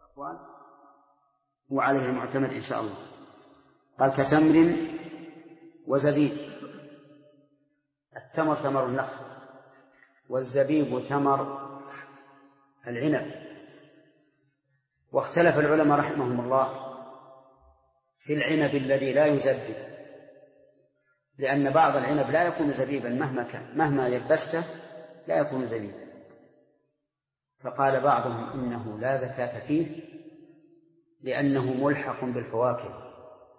أقوال وعليه المعتمد إن شاء الله. قال كتمر وزبيب. التمر ثمر النخل، والزبيب ثمر العنب. واختلف العلماء رحمهم الله في العنب الذي لا يزبب، لأن بعض العنب لا يكون زبيبا مهما كان، مهما يبسته لا يكون زبيبا. فقال بعضهم إنه لا زكاة فيه لأنه ملحق بالفواكه،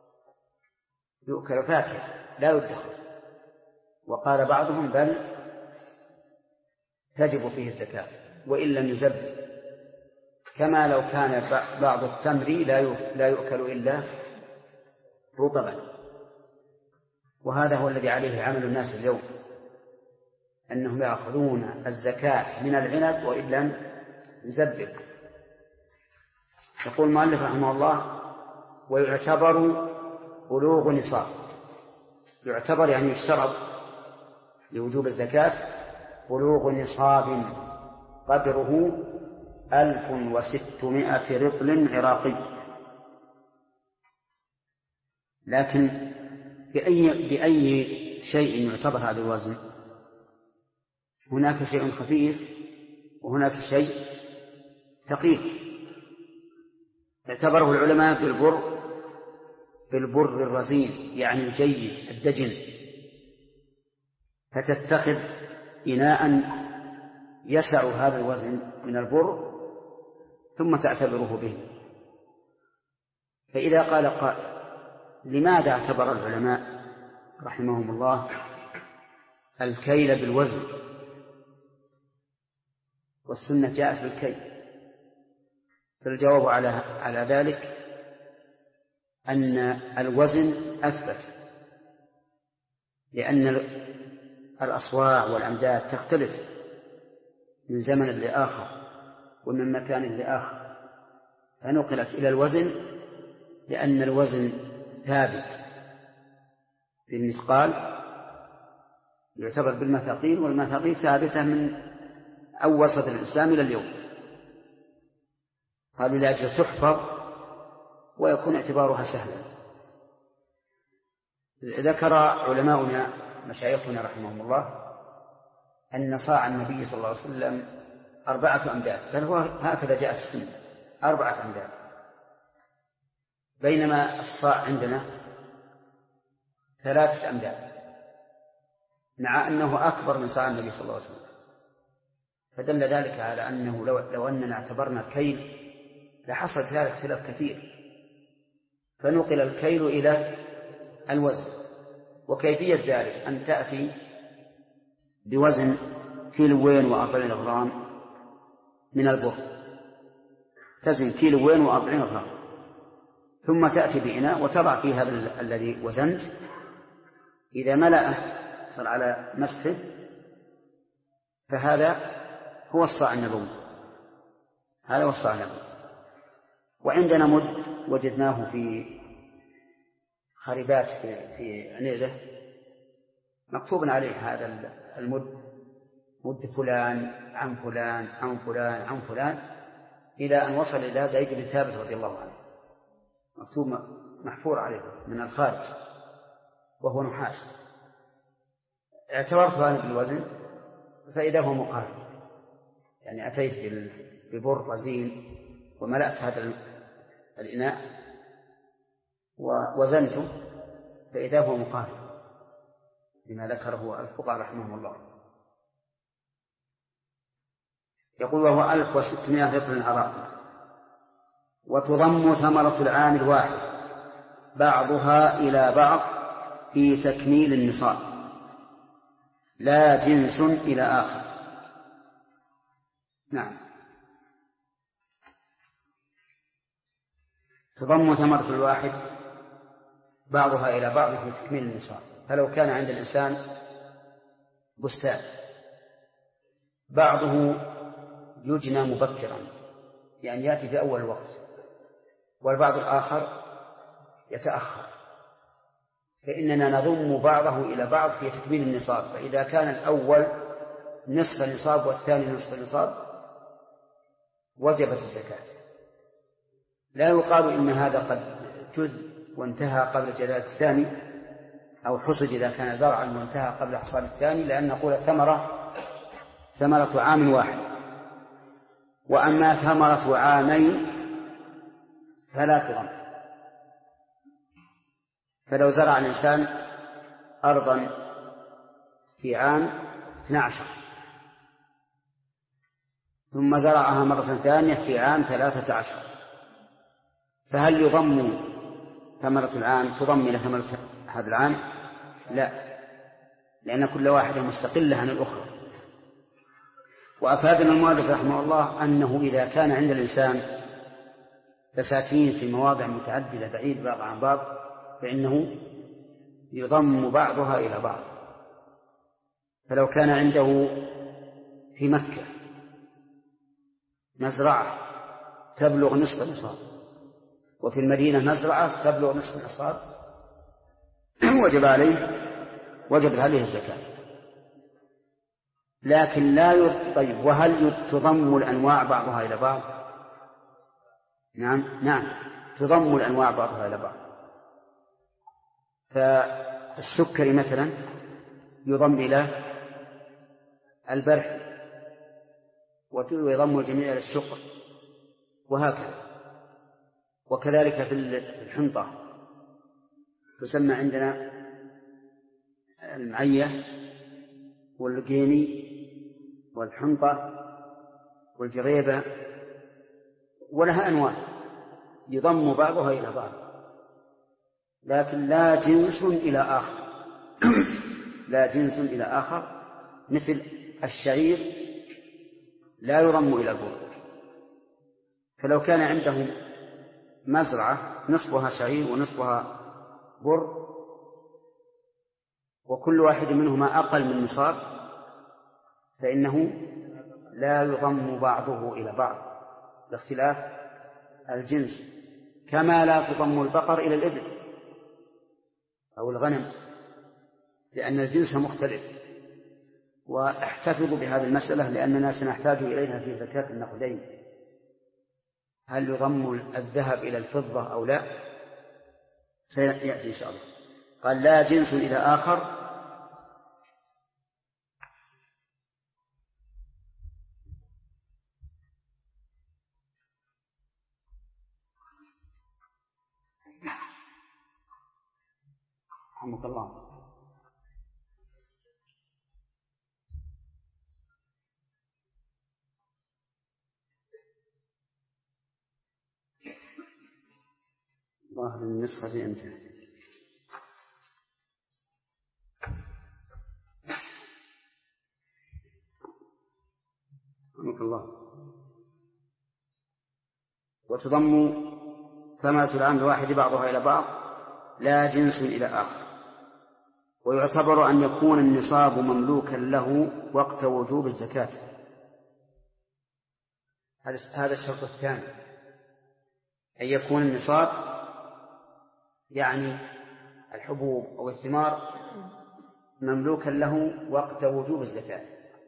يؤكل فاكهة لا يدخر. وقال بعضهم بل تجب فيه الزكاة وإن لم يزبب، كما لو كان بعض التمر لا يؤكل إلا رطبا. وهذا هو الذي عليه عمل الناس اليوم، أنهم يأخذون الزكاة من العنب وإن لم يزبب. يقول المؤلف رحمه الله ويعتبر بلوغ نصاب. يعتبر يعني يشترط لوجوب الزكاة بلوغ نصاب قدره 1600 رطل عراقي. لكن بأي شيء يعتبر هذا الوزن؟ هناك شيء خفيف وهناك شيء ثقيل. اعتبره العلماء بالبر الرزين، يعني الجيد الدجن، فتتخذ إناء يسع هذا الوزن من البر ثم تعتبره به. فإذا قال قائل لماذا اعتبر العلماء رحمهم الله الكيل بالوزن والسنة جاءت بالكيل؟ فالجواب على ذلك أن الوزن أثبت، لأن الأصواع والأمداد تختلف من زمن لآخر ومن مكان لآخر، فنقلت إلى الوزن لأن الوزن ثابت بالمثقال، يعتبر بالمثاقيل، والمثاقيل ثابتة من أول صدر الإسلام إلى اليوم. قالوا لأجل تحفظ ويكون اعتبارها سهلا. ذكر علماؤنا مشايخنا رحمهم الله أن صاع النبي صلى الله عليه وسلم 4 أمداد، بل هو هكذا جاء في السنة 4 أمداد، بينما الصاع عندنا 3 أمداد، مع أنه أكبر من صاع النبي صلى الله عليه وسلم. فدل ذلك على أنه لو أننا اعتبرنا الكيل لحصل في هذا اختلاف كثير، فنقل الكيل إلى الوزن. وكيفية ذلك أن تأتي بوزن 240 غرام من البر، تزن 240 غرام، ثم تأتي بإناء وتضع فيه هذا الذي وزنت، إذا ملأه صار على مسحه، فهذا هو الصاع النبوي، هذا هو الصاع النبوي. وعندنا مد وجدناه في خريبات في عنيزة مكتوب عليه هذا المد، مد فلان عن فلان عن فلان عن فلان، إلى أن وصل إلى زيد بن ثابت رضي الله عنه، مكتوب محفور عليه من الخارج وهو نحاس. اعتبرت هذا بالوزن فإذا هو مقارب، يعني أتيت ببر رزين وملأت هذا الإناء ووزنته فإذا هو مقارب لما ذكره الفقهاء رحمهم الله. يقول وهو 1600 رطل عراقي. وتضم ثمرة العام الواحد بعضها إلى بعض في تكميل النصاب، لا جنس إلى آخر. نعم، تضم ثمرة الواحد بعضها إلى بعض في تكميل النصاب. فلو كان عند الإنسان بستان بعضه يجنى مبكرا، يعني يأتي في أول الوقت، والبعض الآخر يتأخر، فإننا نضم بعضه إلى بعض في تكميل النصاب. فإذا كان الأول نصف نصاب والثاني نصف نصاب وجبت الزكاة. لا يقال إن هذا قد جذ وانتهى قبل جذاذ الثاني، أو حصد إذا كان زرعا وانتهى قبل حصاد الثاني، لأن نقول ثمرة عام واحد. وأما ثمرة عامين فلا تضم. فلو زرع الإنسان أرضا في عام 12 ثم زرعها مرة ثانية في عام 13، فهل يضم ثمرة العام تضم إلى ثمرة هذا العام؟ لا، لأن كل واحدة مستقلة عن الأخرى. وأفادنا المؤلف رحمه الله أنه إذا كان عند الإنسان بساتين في مواضع متعددة بعيد بعض عن بعض فإنه يضم بعضها إلى بعض. فلو كان عنده في مكة مزرعة تبلغ نصف النصاب، وفي المدينة مزرعة تبلغ نصف النصاب، وجب عليه الزكاة. لكن طيب، وهل تضم الأنواع بعضها إلى بعض؟ نعم تضم الأنواع بعضها إلى بعض. فالسكري مثلا يضم إلى البرح، ويضم الجميع إلى الشقر، وهكذا. وكذلك في الحنطة تسمى عندنا المعية والقيني والحنطة والجريبة، ولها أنواع يضم بعضها إلى بعض، لكن لا جنس إلى آخر. لا جنس إلى آخر، مثل الشعير لا يضم إلى البر. فلو كان عندهم مزرعة نصفها شعير ونصفها بر، وكل واحد منهما أقل من نصاب، فإنه لا يضم بعضه إلى بعض لاختلاف الجنس، كما لا تضم البقر إلى الإبل أو الغنم، لأن الجنس مختلف. واحتفظوا بهذه المسألة لأننا سنحتاج إليها في زكاة النقدين، هل يضم الذهب إلى الفضة أو لا؟ سيأتي إن شاء الله. قال لا جنس إلى آخر. رحمك الله. ظاهر النسخة انتهت. رحمك الله. وتضم ثمرة العام الواحد بعضها إلى بعض لا جنس إلى آخر. ويعتبر أن يكون النصاب مملوكا له وقت وجوب الزكاة. هذا الشرط الثاني، أن يكون النصاب يعني الحبوب أو الثمار مملوكا له وقت وجوب الزكاة.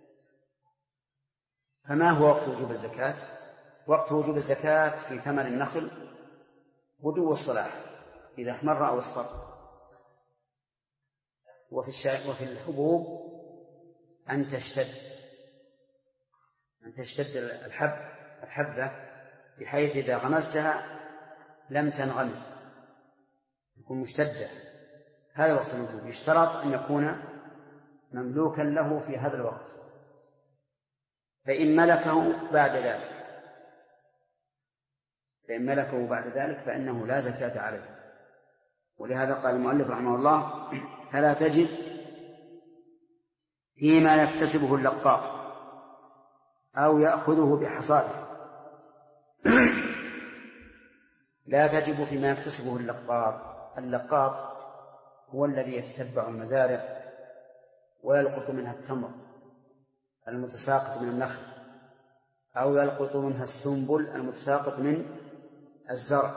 فما هو وقت وجوب الزكاة؟ وقت وجوب الزكاة في ثمر النخل بدو الصلاح إذا احمر أو اصفر، وفي الحبوب أن تشتد الحبة بحيث إذا غمستها لم تنغمس، تكون مشتدة. هذا وقت الوجوب. يشترط أن يكون مملوكا له في هذا الوقت، فإن ملكه بعد ذلك فإنه لا زكاة عليه. ولهذا قال المؤلف رحمه الله: فلا تجب فيما يكتسبه اللقاط أو يأخذه بحصاده. لا تجب فيما يكتسبه اللقاط هو الذي يتتبع المزارع ويلقط منها التمر المتساقط من النخل، أو يلقط منها السنبل المتساقط من الزرع.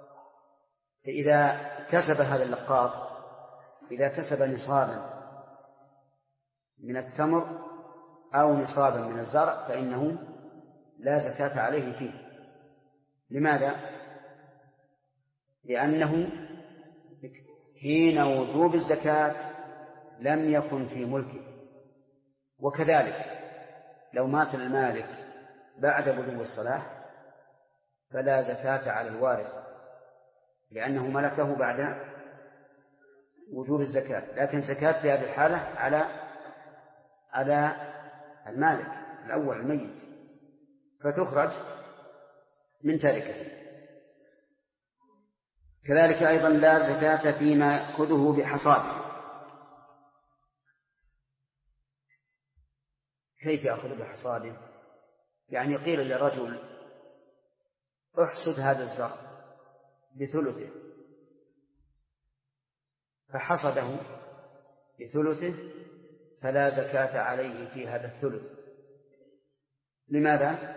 فإذا كسب هذا اللقاط، إذا كسب نصابا من التمر أو نصابا من الزرع، فإنه لا زكاة عليه فيه. لماذا؟ لأنه حين وجوب الزكاة لم يكن في ملكه. وكذلك لو مات المالك بعد بلوغ الصلاح فلا زكاة على الوارث لأنه ملكه بعد وجوب الزكاة، لكن زكاة في هذه الحالة على المالك الأول الميت، فتخرج من تركته. كذلك أيضا لا زكاة فيما يأخذه بحصاده. كيف يأخذ بحصاده؟ يعني قيل لرجل احصد هذا الزرع بثلثه، فحصده بثلثه فلا زكاة عليه في هذا الثلث. لماذا؟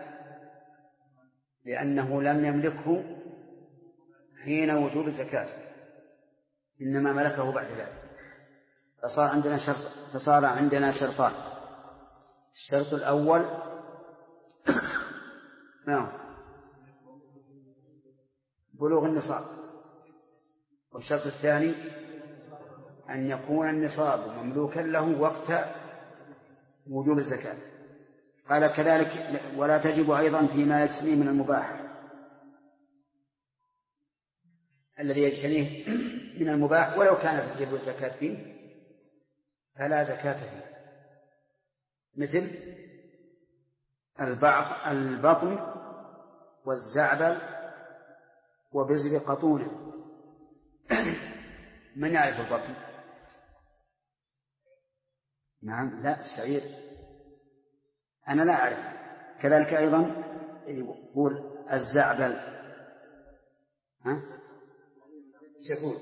لأنه لم يملكه حين وجوب الزكاة، إنما ملكه بعد ذلك. فصار عندنا شرطان: الشرط الأول بلوغ النصاب، والشرط الثاني أن يكون النصاب مملوكا له وقت وجوب الزكاة. قال كذلك ولا تجب أيضا فيما يجتنيه من المباح، الذي يجتنيه من المباح ولو كانت تجب الزكاة فيه فلا زكاة فيه، مثل البطن والزعبل وبزر قطونة. من يعرف البطن؟ نعم، لا، الشعير أنا لا أعرف. كذلك أيضا يقول الزعبل، شكول.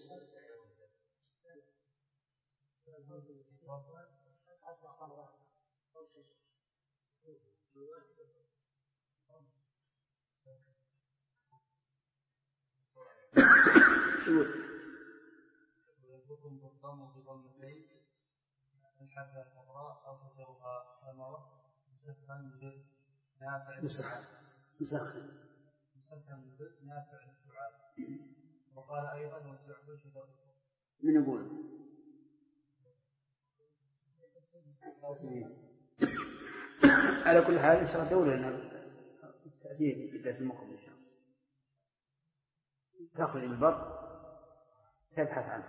وقال أيضا والزعبل شجرة. من يقول؟ على كل حال إن شاء الله دولة لنا تأتيه بداية المقبل إن شاء الله، تخرج البر تبحث عنه.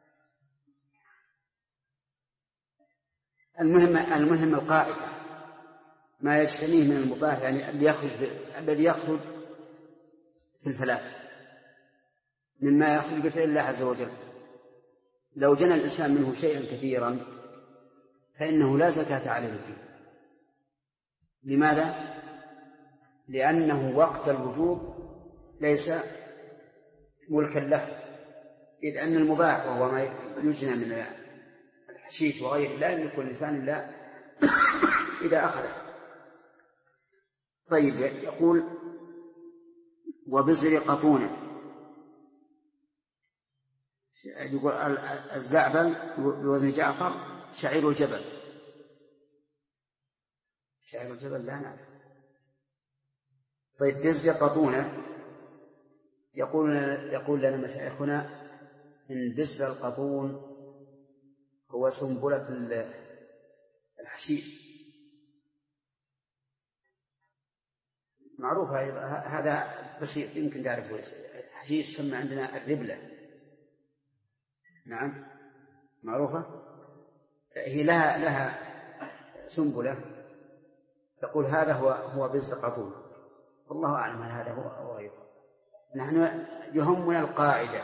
المهم القاعدة ما يجتنيه من المباح، يعني الذي يخرج في الفلاح مما يخرج بفعل الله عز وجل. لو جنى الإنسان منه شيئا كثيرا فإنه لا زكاة عليه فيه. لماذا؟ لأنه وقت الوجوب ليس ملكا له، إذ أن المباح وهو ما يجنى من الحشيش وغيره لا يملك الإنسان إلا إذا أخذه. طيب، يقول وبزر قطونة، يقول الزعبل بوزن جعفر شعير الجبل. شعير الجبل لا نعرف. طيب بزر قطونة، يقول لنا مشايخنا إن بزر القطون هو سنبلة الحشيش، معروفة هذا بسيط يمكن تعرفه. الحشيش يسمى عندنا الربلة، نعم معروفة، هي لها سنبلة، تقول هذا هو بزر قطون. والله أعلم هل هذا هو غيره. نحن يهمنا القاعدة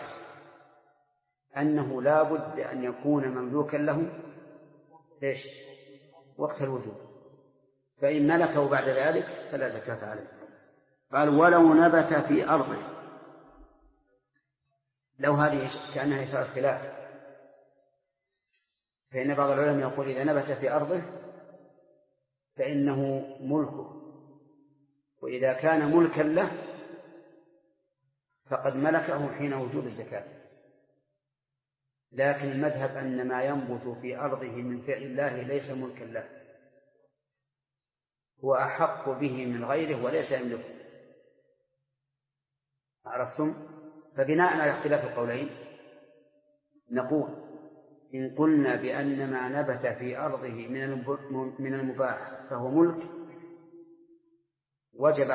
أنه لا بد أن يكون مملوكا له ليش؟ وقت الوجوب، فإن ملكه بعد ذلك فلا زكاة عليه. قال ولو نبت في أرضه، لو هذه كأنها إشارة خلاف، فإن بعض العلماء يقول إذا نبت في أرضه فإنه ملكه، وإذا كان ملكا له فقد ملكه حين وجوب الزكاة. لكن المذهب أن ما ينبت في أرضه من فعل الله ليس ملكا له، هو أحق به من غيره وليس يملكه. عرفتم؟ فبناء على اختلاف القولين نقول إن قلنا بأن ما نبت في أرضه من المباح فهو ملك وجب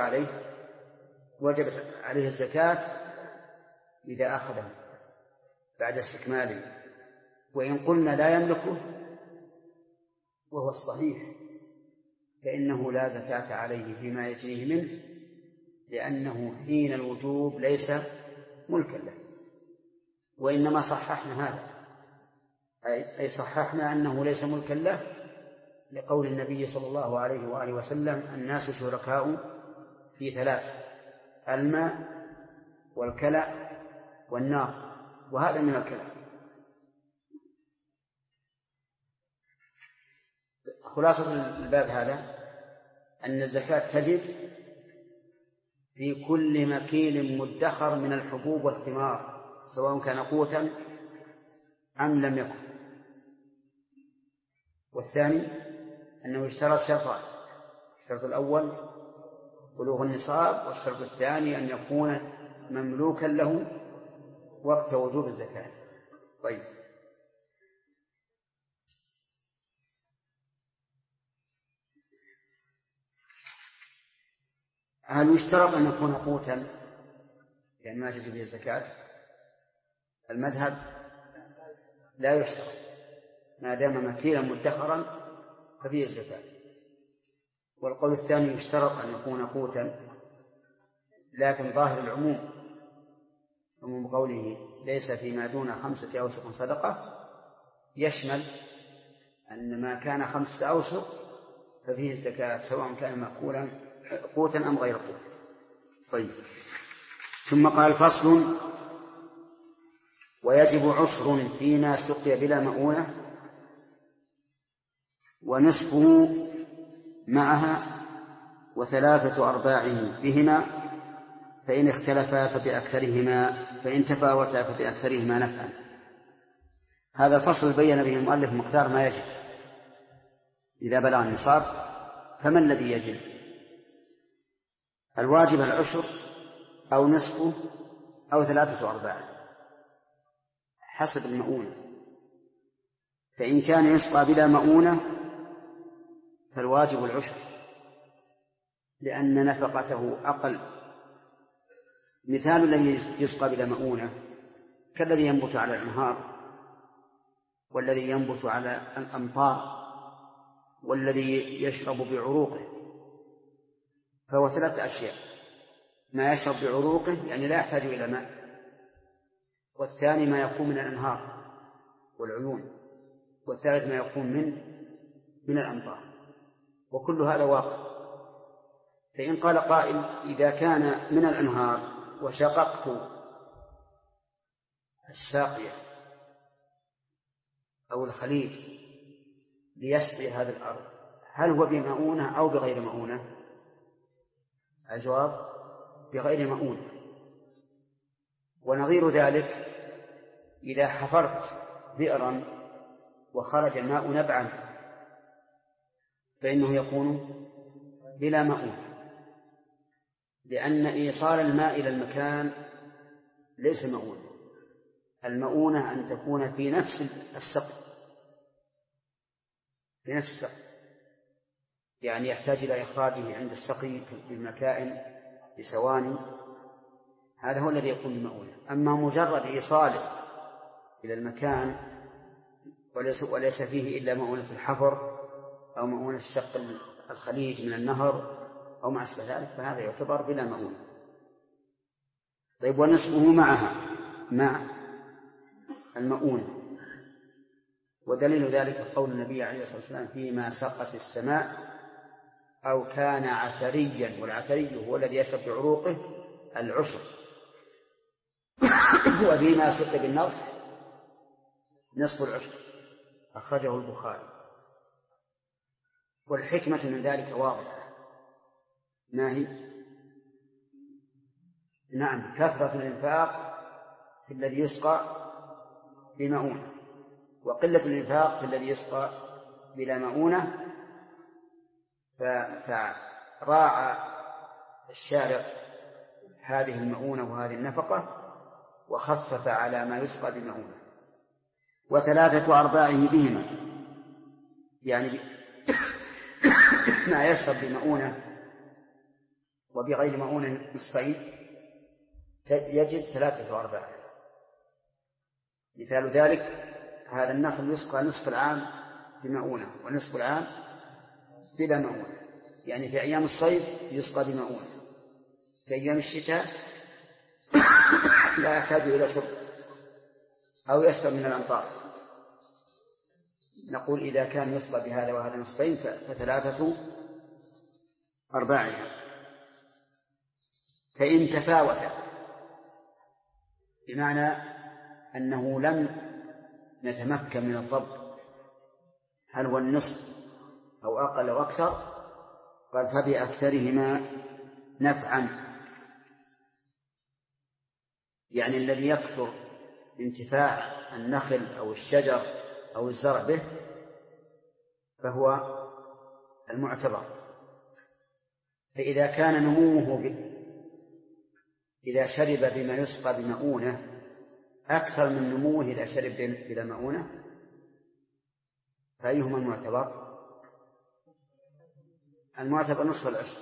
عليه الزكاة إذا أخذه بعد استكماله. وإن قلنا لا يملكه وهو الصحيح فإنه لا زكاة عليه فيما يجريه منه، لأنه حين الوجوب ليس ملكا له. وإنما صححنا هذا، أي صححنا أنه ليس ملكا له لقول النبي صلى الله عليه وآله وسلم: الناس شركاء في ثلاث: الماء والكلى والنار. وهذا من الكلام. خلاصة الباب هذا أن الزكاة تجب في كل مكيل مدخر من الحبوب والثمار سواء كان قوتا أم لم يكن. والثاني أنه يشترط شرطان: الشرط الأول بلوغ النصاب، والشرط الثاني أن يكون مملوكا له وقت وجوب الزكاة. طيب، هل يشترط أن يكون قوتا يعني ما تجب به الزكاة؟ المذهب لا يشترط، ما دام مكيلا مدخرا ففيه الزكاة. والقول الثاني يشترط أن يكون قوتا، لكن ظاهر العموم عموم قوله ليس فيما دون 5 أوسق صدقة يشمل أن ما كان 5 أوسق ففيه الزكاة سواء كان مأكولا قوتا أم غير قوت. طيب، ثم قال: فصل: ويجب عشر فيما سقي بلا مؤونة ونصفه معها وثلاثة أرباعه بهما، فإن اختلفا فبأكثرهما، فإن تفاوتا فبأكثرهما نفعا. هذا الفصل بين به المؤلف مقدار ما يجب إذا بلغ النصاب. فما الذي يجب؟ الواجب العشر أو نصفه أو 3/4 حسب المؤونة. فإن كان يسقى بلا مؤونة فالواجب العشر لأن نفقته أقل. مثال الذي يسقى بلا مؤونة كالذي ينبت على الأنهار، والذي ينبت على الأمطار، والذي يشرب بعروقه، فهو 3 أشياء: ما يشرب بعروقه يعني لا يحتاج إلى ماء، والثاني ما يكون من الأنهار والعيون، والثالث ما يكون من الأمطار، وكل هذا واقع. فإن قال قائل: إذا كان من الأنهار وشققت الساقية أو الخليج ليسقي هذه الأرض، هل هو بمؤونة أو بغير مؤونة؟ الجواب: بغير مؤونة. ونظير ذلك إذا حفرت بئرا وخرج الماء نبعا فإنه يكون بلا مؤونة، لأن إيصال الماء إلى المكان ليس مؤونة. المؤونة أن تكون في نفس السقي، في نفس السقي، يعني يحتاج إلى إخراجه عند السقي بالمكائن بسواني، هذا هو الذي يكون بمؤونة. أما مجرد إيصاله إلى المكان وليس فيه إلا مؤونة الحفر أو مؤونة شق الخليج من النهر أو ما أشبه ذلك، فهذا يعتبر بلا مؤونة. طيب، ونصفه معها مع المؤونة. ودليل ذلك قول النبي عليه الصلاة والسلام: فيما سقت السماء أو كان عثريا، والعثري هو الذي يشرب بعروقه العشر، وفيما سقي بالنضح نصف العشر. أخرجه البخاري. والحكمة من ذلك واضحة، ما هي؟ نعم، كثرة الإنفاق في الذي يسقى بمؤونة، وقلة الإنفاق في الذي يسقى بلا مؤونة. فراعى الشارع هذه المؤونة وهذه النفقة وخفف على ما يسقى بمؤونة. وثلاثة أرباعه بهما، يعني ما يشرب بمؤونة وبغير مؤونة نصفين يجب 3/4. مثال ذلك هذا النخل يسقى نصف العام بمؤونة ونصف العام بلا مؤونة، يعني في أيام الصيف يسقى بمؤونة، في أيام الشتاء لا يحتاج إلى شرب أو يشرب من الأمطار. نقول إذا كان يسقى بهذا وهذا نصفين ف3/4. فإن تفاوت بمعنى أنه لم نتمكن من الضبط هل هو النصف أو أقل أو أكثر، قال فبأكثرهما نفعا، يعني الذي يكثر انتفاع النخل أو الشجر أو الزرع به فهو المعتبر. فإذا كان نموه إذا شرب بما يسقى بمؤونة أكثر من نموه إذا شرب بلا مؤونة فأيهما المعتبر؟ المعتبر نصف العشر،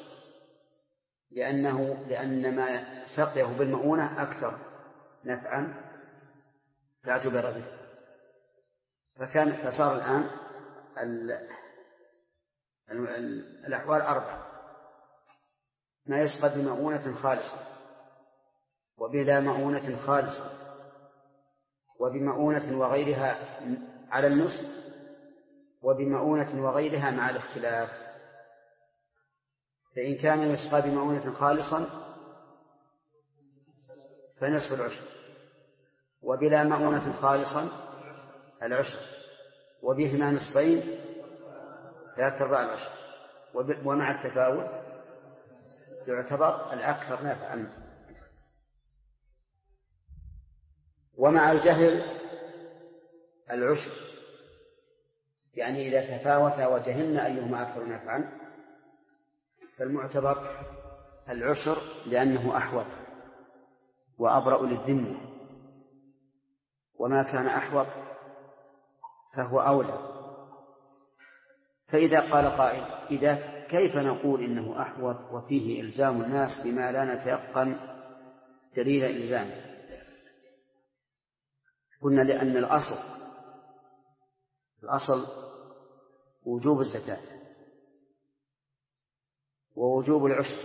لأن ما سقيه بالمؤونة أكثر نفعا فاعتبر به. فصار الآن الأحوال 4: ما يسقى بمؤونة خالصة وبلا مؤونة خالصة وبمؤونة وغيرها على النصف وبمؤونة وغيرها مع الاختلاف. فإن كان يسقى بمؤونة خالصا فنصف العشر، وبلا مؤونة خالصا العشر، وبهما نصفين 3/4 العشر، ومع التفاوت يعتبر الأكثر نفعا. ومع الجهل العشر، يعني إذا تفاوت وجهلنا أيهما أكثر نفعا فالمعتبر العشر لأنه أحوط وأبرأ للذمة، وما كان أحوط فهو أولى. فإذا قال قائل إذا كيف نقول إنه أحوط وفيه إلزام الناس بما لا نتيقن دليل إلزامه؟ قلنا لأن الأصل وجوب الزكاة ووجوب العشر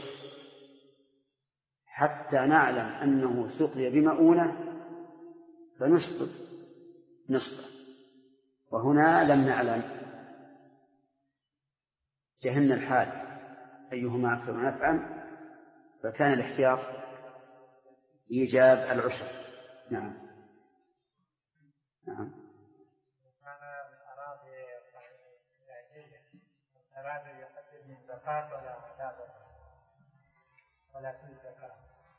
حتى نعلم أنه سقي بمؤونة فنسقط نصفه، وهنا لم نعلم، جهلنا الحال أيهما أكثر نفعا، فكان الاحتياط إيجاب العشر. نعم. أراد يحسب من زكاة ولا في زكاة.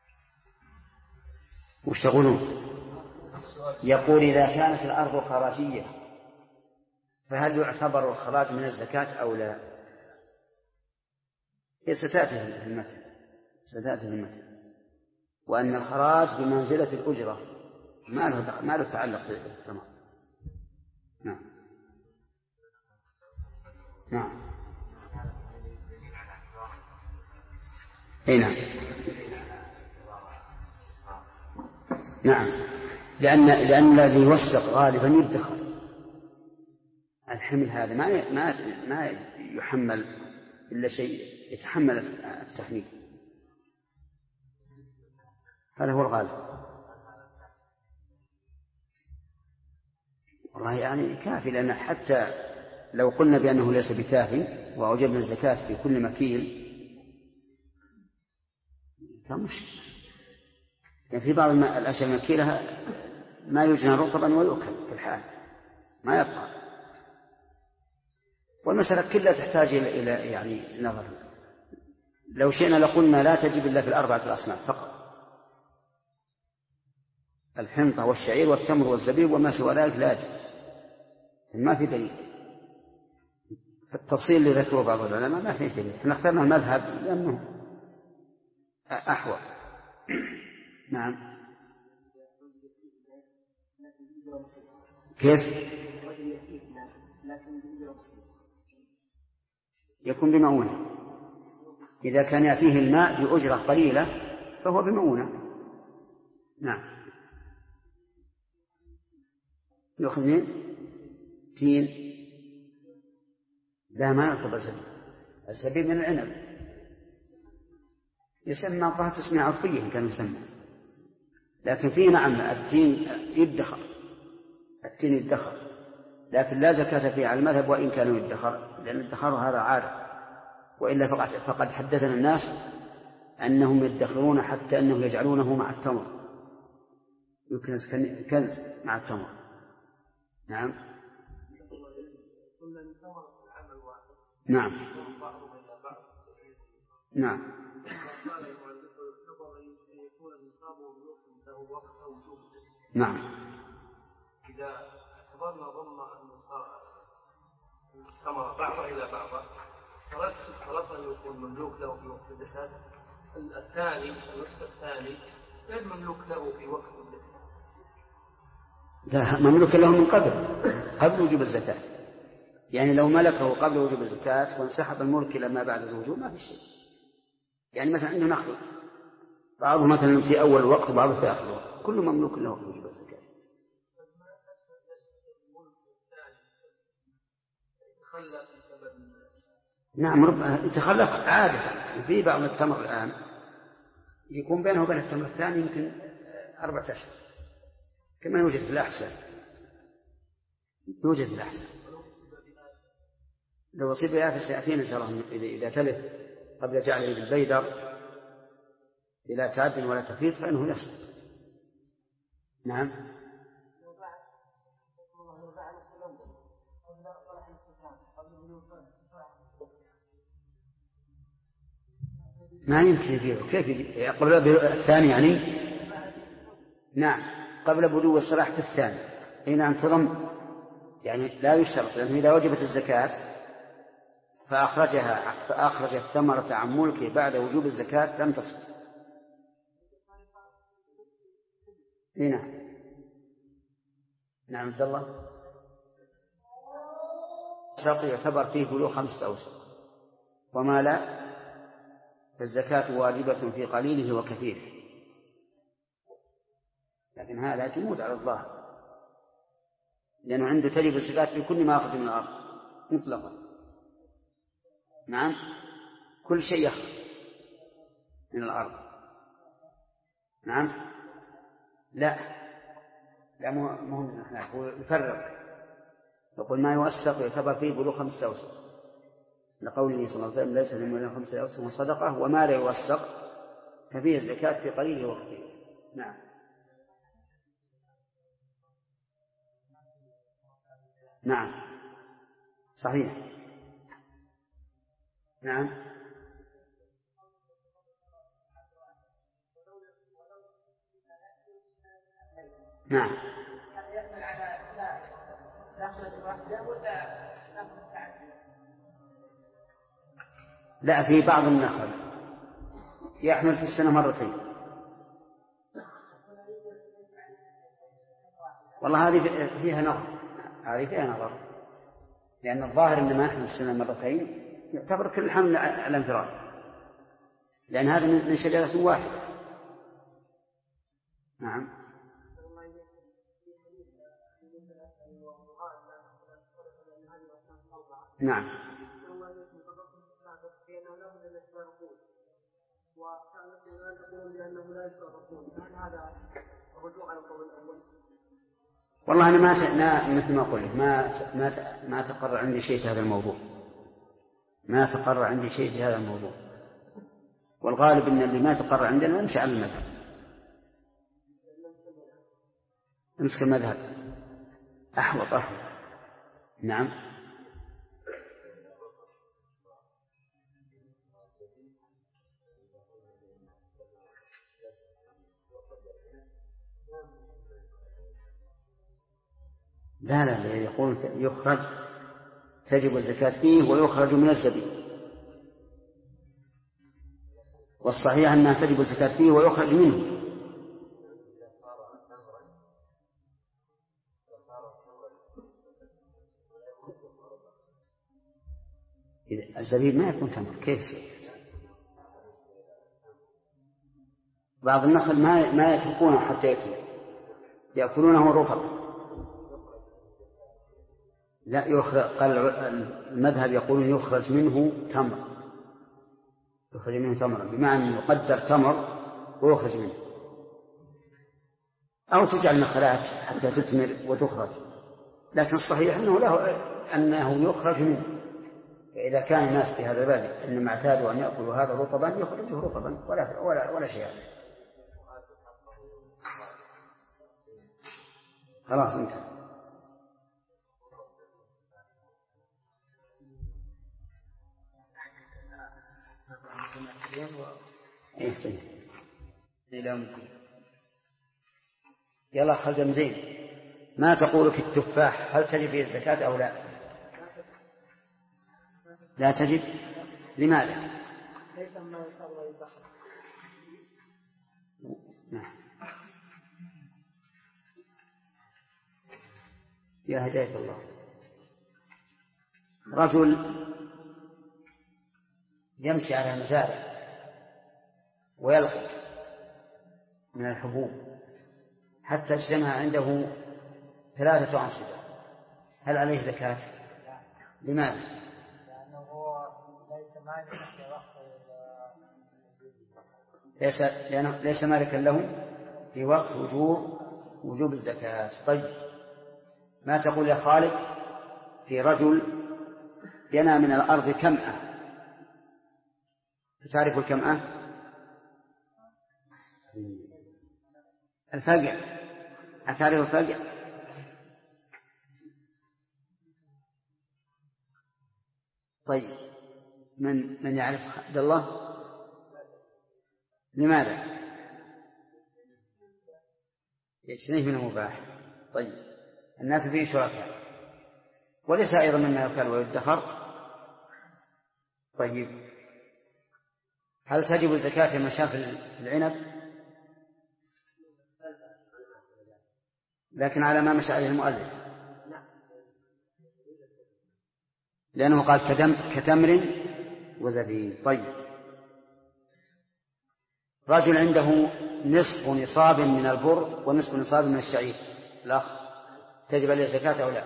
وش تقولون؟ يقول إذا كانت الأرض خراجية فهل يعتبر الخراج من الزكاة أو لا؟ هي ستأتي في المتن وأن الخراج بمنزلة الأجرة ما له تعلق بالثمر. نعم. نعم. أي نعم. نعم، لأن الذي يوثق غالبا يدخر. الحمل هذا ما يحمل إلا شيء يتحمل التحميل، هذا هو الغالب. والله يعني كافي، لأن حتى لو قلنا بأنه ليس بكافي وأوجبنا الزكاة في كل مكيل فمشكلة، يعني في بعض الأشياء المكيلة ما يجنى رطبا ويؤكل في الحال ما يبقى. والمسألة كلها تحتاج إلى يعني نظر. لو شئنا لقلنا لا تجب إلا في 4 الأصناف فقط: الحنطة والشعير والتمر والزبيب، وما سوى ذلك لا يجب، ما في دليل. التفصيل اللي ذكره بعض العلماء ما فيه دليل، احنا اخترنا المذهب لأنه أحوط. نعم. كيف؟ يكون بمؤونة. إذا كان يأتيه الماء بأجرة قليلة فهو بمؤونة. نعم. يأخذ من تين. لا، ما يعتبر زبيب. الزبيب من العنب يسمى طه تسمية عرفية كان يسمى. لكن فيه نعم التين يدخر، التين يدخر، لكن لا زكاة فيه على المذهب وإن كانوا يدخر، لأن الدخر هذا عادة. وإلا فقد حدثنا الناس أنهم يدخرون حتى أنهم يجعلونه مع التمر، يمكن كنز مع التمر. نعم. نعم. نعم. نعم. إذا اعتبرنا ضم الثمرة بعضها إلى بعضها فرضنا أن يكون مملوك له في وقت الزكاة، الثاني النصف الثاني غير مملوك له في وقت الزكاة. لا، مملوك له من قبل وجوب الزكاة. يعني لو ملكه قبل وجوب الزكاة وانسحب الملك لما بعد الوجوب ما في شيء. يعني مثلا عنده نخل، بعضه مثلا في أول الوقت وبعضه في آخر الوقت، كل مملوك له في وجوب الزكاة. نعم، يتخلق عادة. في بعض التمر الآن يكون بينه وبين التمر الثاني يمكن 4 أشهر، كما يوجد في الأحساء. يوجد في الأحساء لو أصيب بها سيأتينا إن شاء الله إذا تلف قبل جعله بالبيدر بلا تعد ولا تفريط فإنه يسقط. نعم. ما يمكن فيه. كيف قبل الثاني يعني؟ نعم، قبل بدو الصلاح في الثاني. حين انتظم يعني لا يشترط، لأنه إذا وجبت الزكاة فأخرج الثمرة عن ملكه بعد وجوب الزكاة لم تصل. نعم. نعم عبد الله. الساق يعتبر فيه بلوغ 5 أوسق، وما لا فالزكاة واجبة في قليله وكثيره. لكن هذا جمود على الظاهر، لأنه عنده تجب الزكاة في كل ما أخرج من الأرض مطلقا. نعم، كل شيء يخرج من الأرض. نعم. لا مهم هو يفرق، يقول ما يوثق يعتبر فيه بلوغ 5 أوسق، لقوله صلى الله عليه وسلم ليس لمن 5 أوسق صدقة، وما لا يوثق ففيه الزكاة في قليله وكثيره. نعم. نعم صحيح. نعم. نعم. لا، في بعض النخل يحمل في السنة 2 مرات. والله هذه فيها نظر، لأن الظاهر أن ما يحمل السنة 2 مرات يعتبر كل حمل على انفراد، لأن هذا من شجرة واحدة. نعم. نعم. والله أنا ما مثل ما قلت ما تقرر عندي شيء في هذا الموضوع، والغالب أن اللي ما تقرر عندنا نمشي على المذهب، نمسك المذهب أحوط. نعم. لا يقول يخرج تجب الزكاة فيه ويخرج من الزبيب، والصحيح أنها تجب الزكاة فيه ويخرج منه. الزبيب ما يكون تمر كيف يصير؟ بعض النخل ما يتركونه حتى يأكل، يأكلونه رطب. لا يخرج، قال المذهب يقول يخرج منه تمر، يخرج منه تمرا، بمعنى أن يقدر تمر ويخرج منه، أو تجعل نخلات حتى تثمر وتخرج. لكن الصحيح أنه يخرج منه. فإذا كان الناس في هذا البلد إنما اعتادوا أن يأكلوا هذا رطبا يخرجه رطبا ولا شيء عليه. خلاص انتهى. يلا خلد زين، ما تقول في التفاح؟ هل تجب فيه الزكاة أو لا؟ لا تجب. لماذا؟ يا هداية الله، رجل يمشي على المزارع ويلقط من الحبوب حتى اجتمع عنده 3 أنصبة، هل عليه زكاة؟ لماذا؟ لأنه ليس مالكا له في وقت وجوب الزكاة. طيب، ما تقول يا خالد في رجل ينام من الأرض كمأة؟ تعرف الكمأة؟ الفقع. أتعرف الفقع؟ طيب، من يعرف؟ عبد الله. لماذا؟ يجتنيه من المباح. طيب، الناس فيه شركاء، وليس أيضا مما يكال ويدخر. طيب، هل تجب الزكاة ما شاف العنب؟ لكن على ما مشى عليه المؤلف، لأنه قال كتمر وزبيب. طيب، رجل عنده نصف نصاب من البر ونصف نصاب من الشعير، الأخ، تجب عليه الزكاة أو لا؟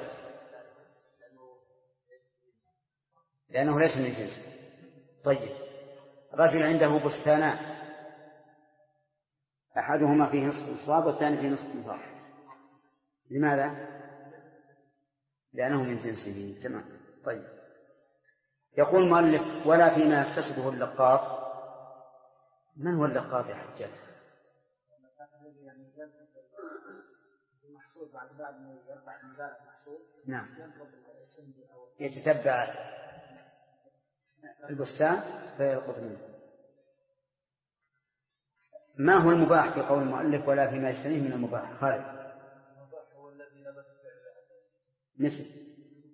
لأنه ليس من الجنس. طيب، رجل عنده بستانان، أحدهما فيه نصف نصاب والثاني فيه نصف نصاب، لماذا؟ لأنه من جنسه. تمام. طيب، يقول المؤلف ولا فيما يكتسبه اللقاط. من هو اللقاط يا حجاج؟ نعم، يتتبع البستان فيلقط منه. ما هو المباح في قول المؤلف ولا فيما يجتنيه من المباح؟ خالد. المباح هو الذي نبت مثل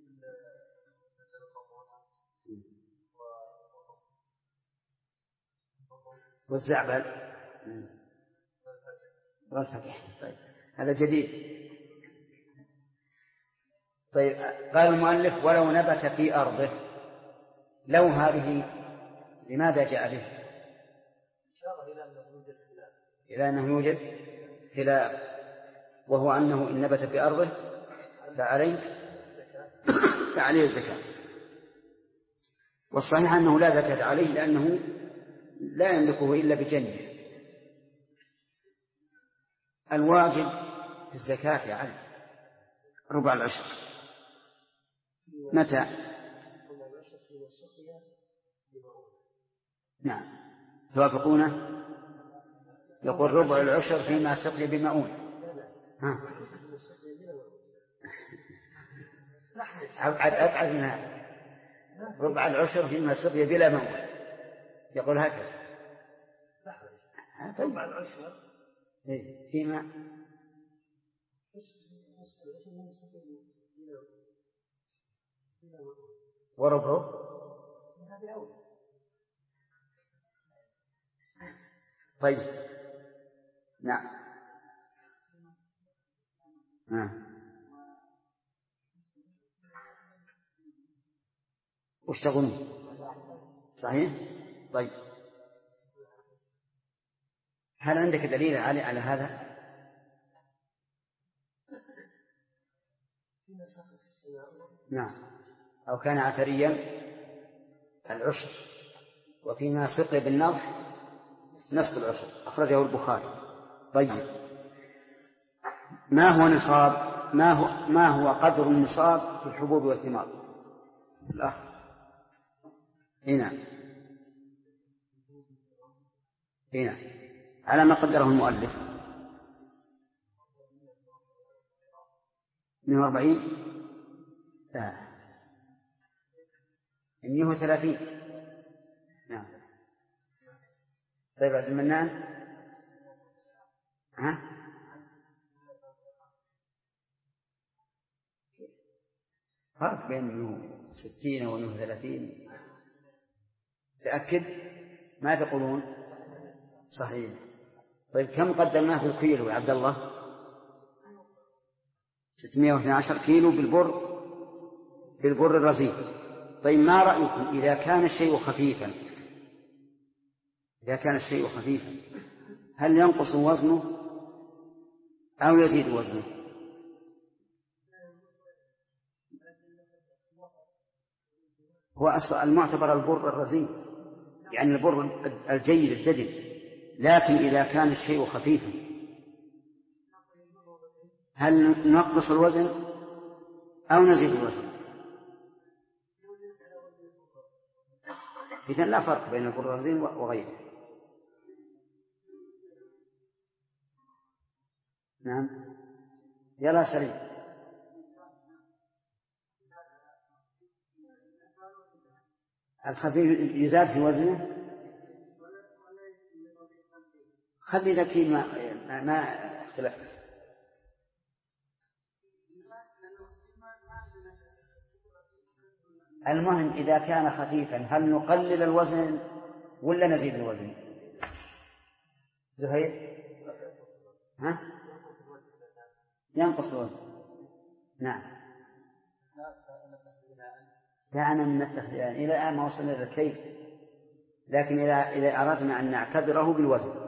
والزعبل والفقه. طيب، هذا جديد. طيب، قال المؤلف ولو نبت في أرضه، لو هذه لماذا جاء به؟ إلى أنه يوجد خلاف، وهو أنه إن نبت في أرضه فعليه الزكاة. والصحيح أنه لا زكاة عليه لأنه لا يملكه إلا بجنه. الواجب في الزكاة يا علي 1/4. متى؟ نعم، توافقونه؟ يقول 1/4 فيما سقي بمؤون. أبعد من هذا. 1/4 فيما سقي بلا مؤون، يقول هكذا. 1/4 فيما وربعه. طيب، نعم. وش تقولون؟ صحيح؟ طيب، هل عندك دليل عالي على هذا؟ نعم. أو كان عثريا العشر، وفيما سقي بالنضح نصف العشر، أخرجه البخاري. طيب، ما هو قدر النصاب في الحبوب والثمار؟ الأخ هنا على ما قدره المؤلف 140 130. نعم. طيب عبد المنان، فرق بين 160 و 130. تأكد ما تقولون؟ صحيح. طيب كم قدمناه في الكيلو يا عبد الله؟ 612 كيلو بالبر الرزين. طيب ما رأيكم إذا كان الشيء خفيفا هل ينقص وزنه أو يزيد وزنه؟ هو المعتبر البر الرزين، يعني البر الجيد الدجل. لكن إذا كان الشيء خفيفا هل ننقص الوزن أو نزيد الوزن؟ إذن لا فرق بين البر الرزين وغيره. نعم. يلا سليم. الخفيف يزاد في وزنه، خلي ذكي ما اختلف. المهم إذا كان خفيفا هل نقلل الوزن ولا نزيد الوزن؟ زهير؟ ينقص الوزن. نعم. دعنا من التخفيف إلى الآن ما وصلنا إلى الكيف، لكن إذا أردنا أن نعتبره بالوزن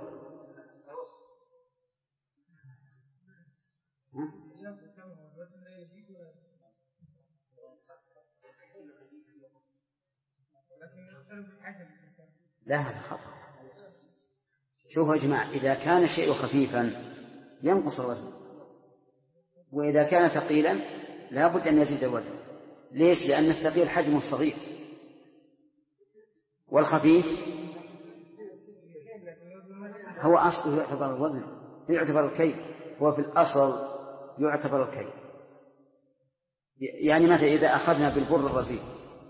لا، هذا خطأ. شوفوا يا جماعة، إذا كان الشيء خفيفا ينقص الوزن، وإذا كان ثقيلا لا بد أن يزيد الوزن. ليش؟ لأن الثقيل حجمه صغير والخفيف هو أصله يعتبر الوزن، يعتبر الكيل، هو في الأصل يعتبر الكيل. يعني مثلا إذا أخذنا بالبر الرزين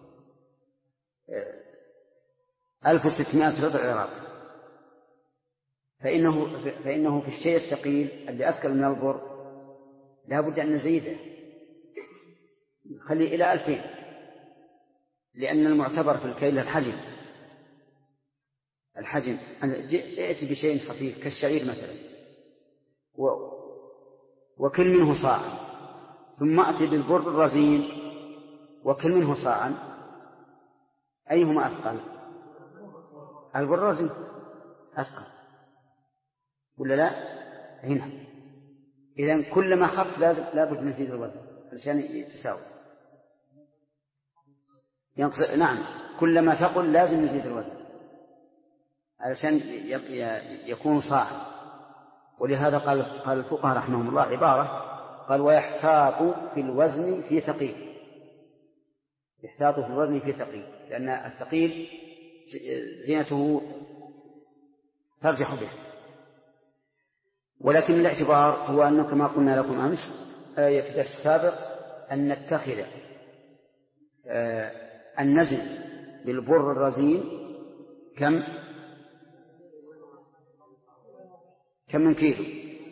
1600 رطل عراق، فإنه في الشيء الثقيل اللي أثقل من البر لا بد أن نزيده، خليه إلى 2000، لأن المعتبر في الكيل الحجم. ائتي بشيء خفيف كالشعير مثلا وكل منه صاعا، ثم أتي بالبر الرزين وكل منه صاعا، أيهما أثقل؟ البر الرزين أثقل ولا لا؟ هنا إذن كلما خف لا بد نزيد الوزن علشان يتساوي. نعم، كلما ثقل لازم نزيد الوزن علشان يكون صاعا. ولهذا قال الفقهاء رحمهم الله عبارة، قال ويحتاط في الوزن في ثقيل، يحتاط في الوزن في ثقيل، لأن الثقيل زينته ترجح به. ولكن الاعتبار هو أنه كما قلنا لكم أمس في الدرس السابق أن نتخذ النزل بالبر الرزين كم من كيلو؟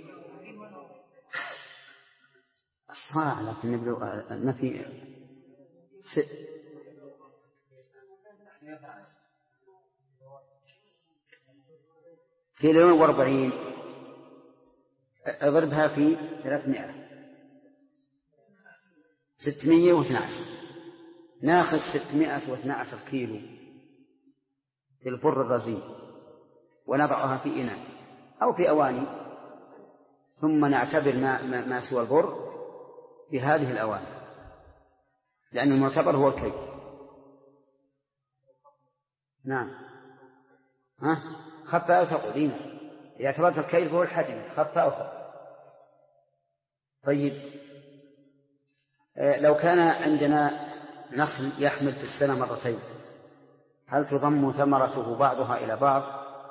الصاع، لكن ما في كيلو و40، اضربها في 300، 612. ناخذ 612 كيلو للبر الرزين ونضعها في إناء أو في أواني، ثم نعتبر ما سوى البر بهذه الأواني، لأن المعتبر هو الكيل. نعم. خف أو ثقل. إذا اعتبرت الكيل فهو الحجم، خف أو ثقل. طيب، لو كان عندنا نخل يحمل في السنة مرتين، هل تضم ثمرته بعضها إلى بعض؟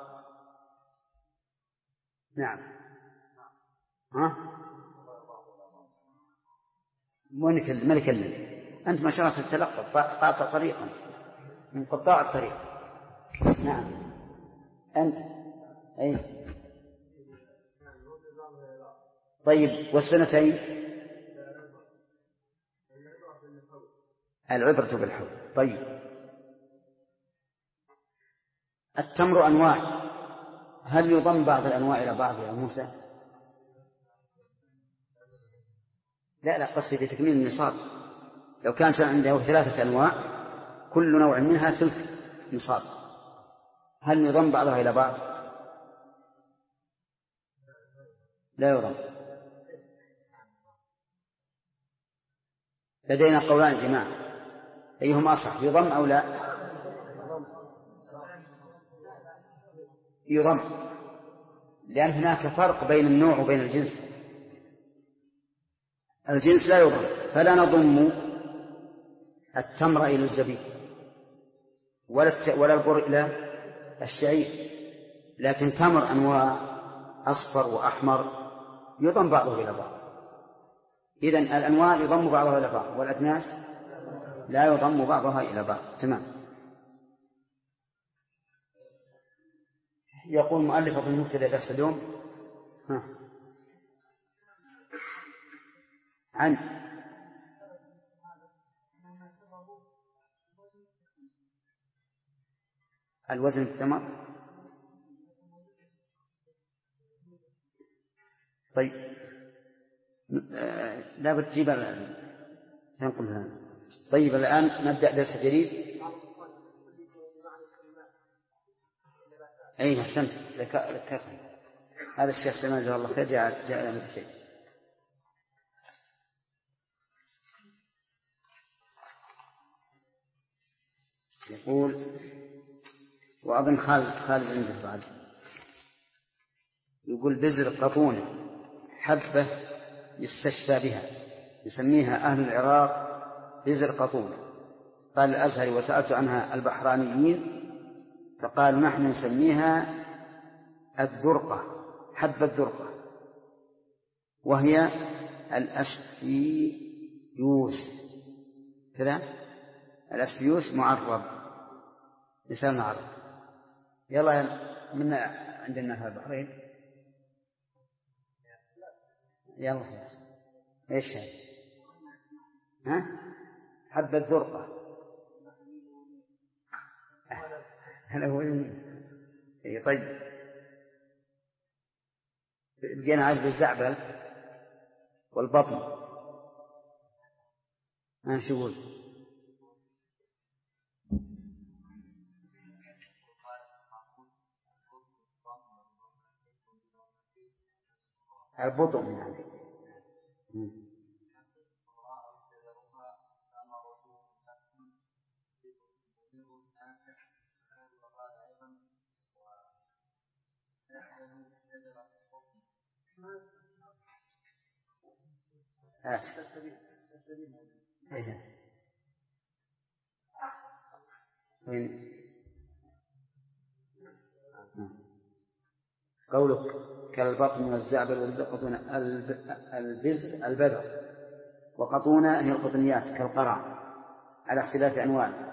نعم. ما نكلم أنت ما شرفت التلقف، قاطع طريقا من قطاع الطريق. نعم. أنت أي. طيب، والسنتين؟ العبرة بالحب. طيب، التمر أنواع، هل يضم بعض الأنواع إلى بعض يا موسى؟ لا، قصدي في تكميل النصاب. لو كان عنده 3 أنواع كل نوع منها ثلث نصاب، هل يضم بعضها إلى بعض؟ لا يضم. لدينا قولان جماعة، أيهما أصح، يضم أو لا؟ يضم، لأن هناك فرق بين النوع وبين الجنس. الجنس لا يضم، فلا نضم التمر إلى الزبيب ولا البر إلى الشعير، لكن تمر أنواع أصفر وأحمر يضم بعضه إلى بعض. إذن الأنواع يضم بعضها إلى بعض، والأجناس لا يضم بعضها إلى بعض. تمام. يقول مؤلف في المبتدأ درس اليوم عن الوزن الثمر. طيب، لا بتجيب تنقل. طيب، الآن نبدأ درس جديد. أي أحسنت، ذكرت هذا الشيخ سلمان جزاه الله خير جاء لنا بشيء. يقول، وأظن خالد عنده بعد، يقول بزر قطونة حبة يستشفى بها، يسميها أهل العراق بزر قطونة. قال الأزهري وسألت عنها البحرانيين فقالوا نحن نسميها الذرقة، حبة الذرقة، وهي الأسفيوس كذا، الأسفيوس معرب، لسان معرب. يلا من عندنا في البحرين، يلا ايش حبة ذرقة. طيب، بقينا عارف الزعبل والبطن، ما شغول. البطن يعني. قولك كالبطن والزعبل والزقطون البز البذر، وقطونة هي القطنيات كالقرع على اختلاف أنواع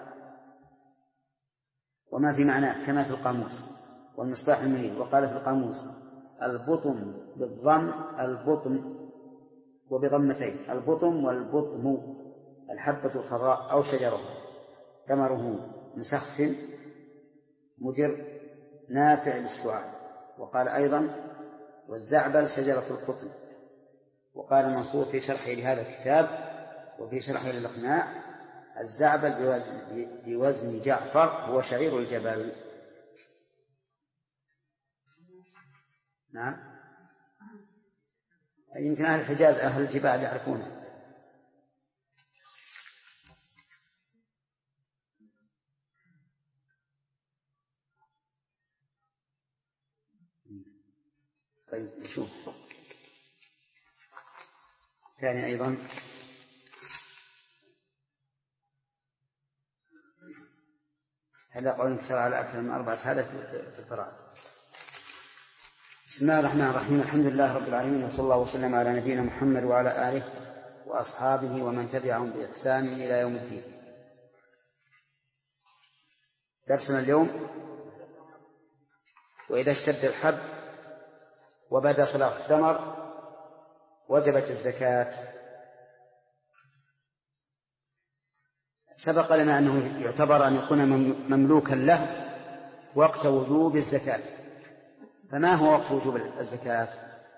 وما في معناه كما في القاموس والمصباح المنير. وقال في القاموس البطن بالضم، البطن وبضمتين، البطن والبطم، الحبة الخضراء أو شجرها، ثمره مسخن مجر نافع للسعال. وقال أيضا والزعبل شجرة القطن. وقال منصور في شرحه لهذا الكتاب وفي شرحه للإقناع الزعبل بوزن جعفر هو شعير الجبل. نعم، يمكن أهل الحجاز أهل الجبال يعرفونه. طيب نشوف ثاني أيضا. هذا قول انكسر على أكثر من 4 هذا في الفرائض. بسم الله الرحمن الرحيم. الحمد لله رب العالمين، وصلى الله وسلم على نبينا محمد وعلى آله وأصحابه ومن تبعهم بإحسان إلى يوم الدين. درسنا اليوم: وإذا اشتد الحب وبدا صلاح الثمر وجبت الزكاة. سبق لنا أنه يعتبر أن يكون مملوكا له وقت وجوب الزكاة. فما هو وقت وجوب الزكاة؟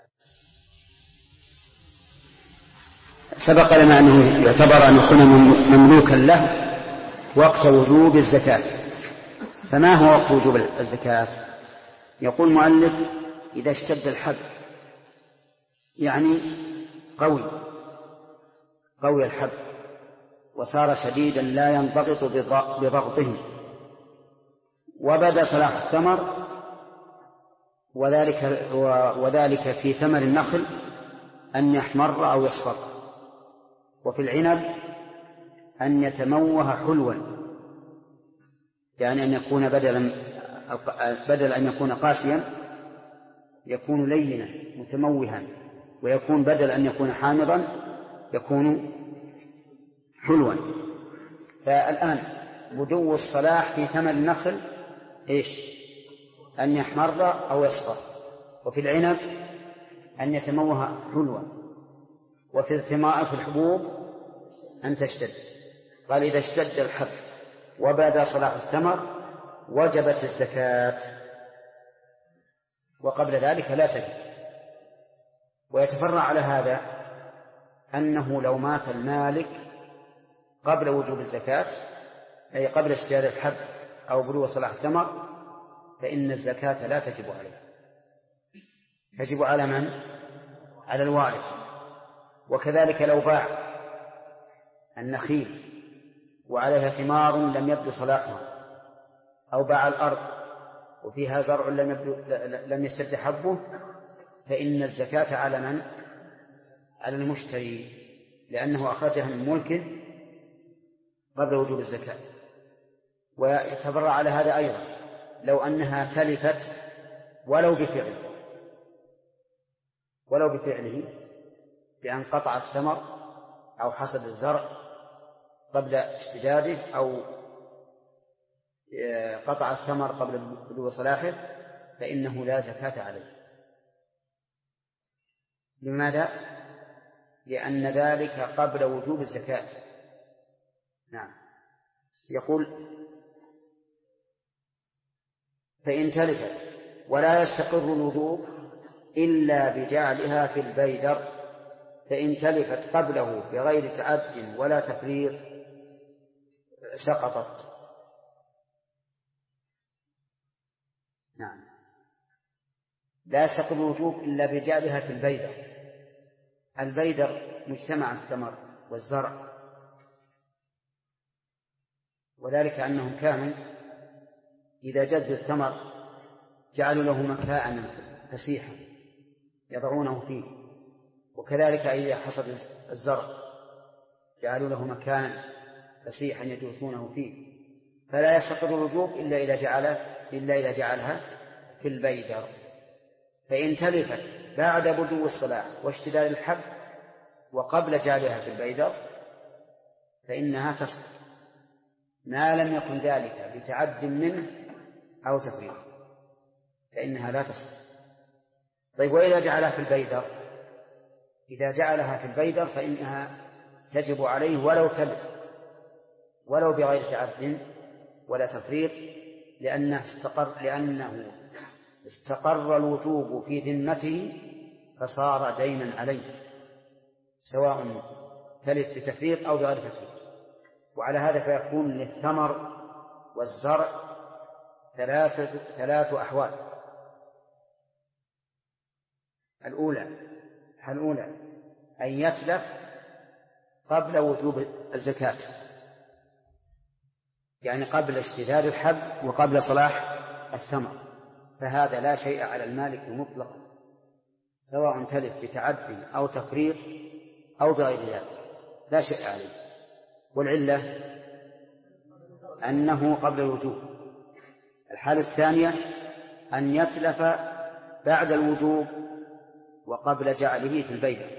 سبق لنا أنه يعتبر أن يكون مملوكا له وقت وجوب الزكاة. فما هو وقت وجوب الزكاة؟ يقول المؤلف: إذا اشتد الحب، يعني قوي الحب وصار شديدا لا ينضغط بضغطه، وبدا صلاح الثمر، وذلك في ثمر النخل أن يحمر أو يصفر، وفي العنب أن يتموه حلوا، يعني أن يكون بدل أن يكون قاسيا يكون لينا متموها، ويكون بدل أن يكون حامضا يكون حلوا. فالآن بدو الصلاح في ثمر النخل إيش؟ أن يحمر أو يصفر، وفي العنب أن يتموه حلوا، وفي الحبوب أن تشتد. قال: إذا اشتد الحب وبدا صلاح الثمر وجبت الزكاة، وقبل ذلك لا تجب. ويتفرع على هذا أنه لو مات المالك قبل وجوب الزكاة، أي قبل اشتداد الحب أو بلوغ صلاح الثمر، فإن الزكاة لا تجب عليه. تجب على من؟ على الوارث. وكذلك لو باع النخيل وعليها ثمار لم يبدو صلاحها، أو باع الأرض وفيها زرع لم يشتد حبه، فإن الزكاة على من؟ على المشتري، لأنه أخرجها من ملكه قبل وجوب الزكاة. ويتبرع على هذا أيضا لو أنها تلفت ولو بفعله بأن قطع الثمر أو حصد الزرع قبل اشتداده، أو قطع الثمر قبل بلوغ صلاحه، فإنه لا زكاة عليه. لماذا؟ لأن ذلك قبل وجوب الزكاة. نعم. يقول: فإن تلفت ولا يستقر الوجوب إلا بجعلها في البيدر، فإن تلفت قبله بغير تعد ولا تفريط سقطت. نعم. لا يستقر الوجوب إلا بجعلها في البيدر. البيدر مجتمع الثمر والزرع، وذلك أنهم كانوا إذا جد الثمر جعلوا له مكاء فسيحا يضعونه فيه، وكذلك إذا حصد الزرع جعلوا له مكانا فسيحا يجوسونه فيه. فلا يستقر الوجوب إلا إذا جعلها في البيدر. فإن تلفت بعد بدو الصلاح واشتداد الحب وقبل جعلها في البيدر فإنها تسقط، ما لم يكن ذلك بتعد منه أو تفريط، فإنها لا تسقط. طيب، وإذا جعلها في البيدر؟ إذا جعلها في البيدر فإنها تجب عليه ولو بغير تعد ولا تفريط، لأنه استقر الوجوب في ذمته فصار دينا عليه، سواء تلف بتفريط أو بغير تفريط. وعلى هذا فيكون للثمر والزرع ثلاث أحوال: الأولى أن يتلف قبل وجوب الزكاة، يعني قبل اشتداد الحب وقبل صلاح الثمر، فهذا لا شيء على المالك مطلقا، سواء تلف بتعد أو تفريط أو بغير ذلك، لا شيء عليه. والعلة أنه قبل الوجوب. الحالة الثانية أن يتلف بعد الوجوب وقبل جعله في البيع،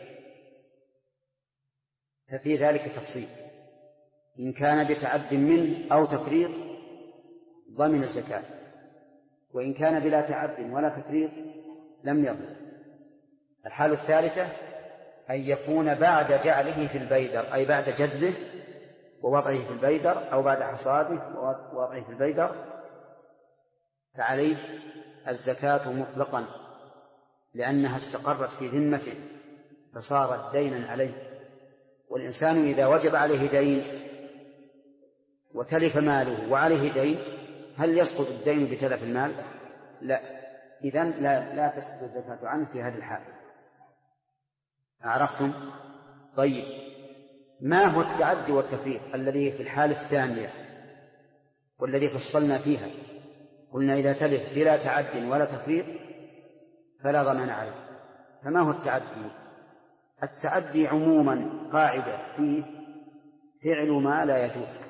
ففي ذلك تفصيل، إن كان بتعد منه أو تفريط ضمن الزكاة، وإن كان بلا تعد ولا تفريط لم يضمن. الحالة الثالثة أن يكون بعد جعله في البيدر، أي بعد جذبه ووضعه في البيدر، أو بعد حصاده ووضعه في البيدر، فعليه الزكاة مطلقا، لأنها استقرت في ذمته فصارت دينا عليه. والإنسان إذا وجب عليه دين وتلف ماله وعليه دين، هل يسقط الدين بتلف المال؟ لا، إذن لا تسقط الزكاة عنه في هذه الحالة. أعرفتم؟ طيب، ما هو التعدي والتفريط الذي في الحالة الثانية والذي فصلنا فيها؟ قلنا إذا تلف بلا تعد ولا تفريط فلا ضمان عليه. فما هو التعدي؟ التعدي عموما قاعدة فيه فعل ما لا يجوز،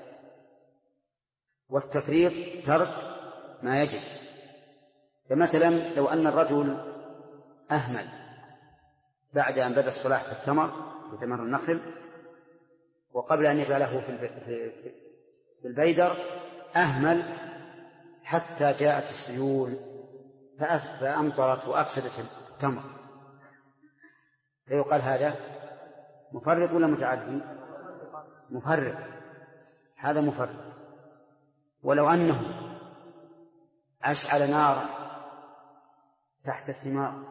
والتفريط ترك ما يجب. فمثلا لو أن الرجل أهمل بعد أن بدأ الصلاح في الثمر، في ثمر النخل، وقبل أن يجعله في البيدر أهمل حتى جاءت السيول فأمطرت وأفسدت التمر، فيقال هذا مفرط ولا متعدي؟ مفرط، هذا مفرط. ولو أنه أشعل نارا تحت الثمار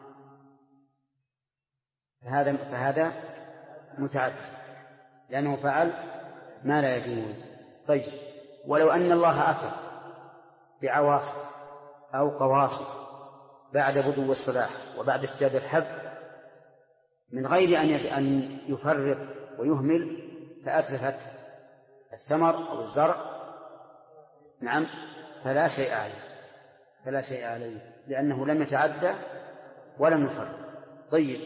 فهذا متعدي، لأنه فعل ما لا يجوز. طيب، ولو أن الله أتى بعواصف أو قواصف بعد بدو الصلاح وبعد اشتداد الحب من غير أن يفرط ويهمل، فأتلفت الثمر أو الزرع، نعم، فلا شيء عليه لأنه لم يتعدى ولم يفرط. طيب،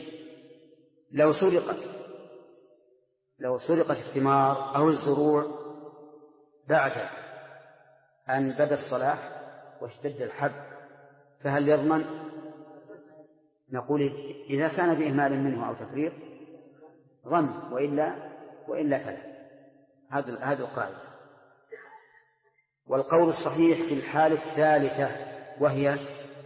لو سرقت الثمار أو الزروع بعد أن بدا الصلاح واشتد الحب، فهل يضمن؟ نقول إذا كان بإهمال منه أو تفريط ضمن، وإلا فلا. هذه القاعدة. والقول الصحيح في الحالة الثالثة وهي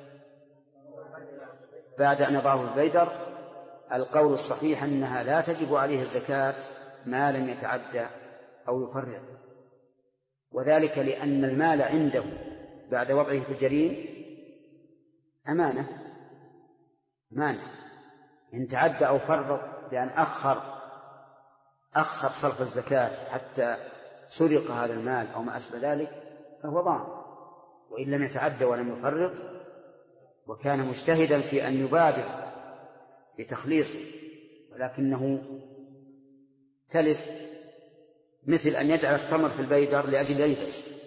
بعد أن يضعه البيدر، القول الصحيح أنها لا تجب عليه الزكاة ما لم يتعدى أو يفرط، وذلك لأن المال عنده بعد وضعه في الجرين أمانة، إن تعدى أو فرط بأن أخر صرف الزكاة حتى سرق هذا المال أو ما أشبه ذلك فهو ضامن. وإن لم يتعدى ولم يفرط وكان مجتهدا في أن يبادر بتخليصه ولكنه تلف، مثل أن يجعل التمر في البيدر لأجل ييبس،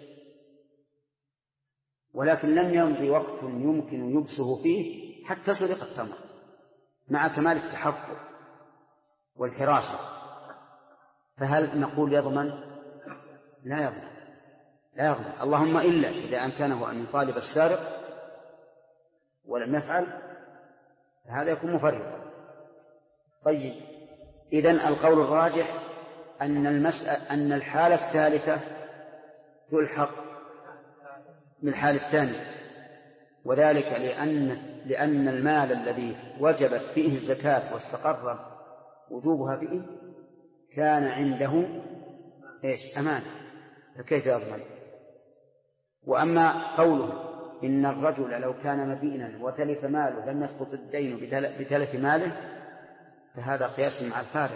ولكن لم يمضي وقت يمكن يبسه فيه حتى سرق التمر مع كمال التحقق والحراسة، فهل نقول يضمن؟ لا يضمن. اللهم إلا إذا أمكنه أن يطالب السارق ولم يفعل فهذا يكون مفرطا. طيب، إذن القول الراجح أن الحالة الثالثة تلحق بالحالة الثانية، وذلك لأن المال الذي وجبت فيه الزكاة واستقر وجوبها فيه كان عنده أمان، فكيف يضمن؟ وأما قوله إن الرجل لو كان مدينا وتلف ماله لم يسقط الدين بتلف ماله، فهذا قياس مع الفارق،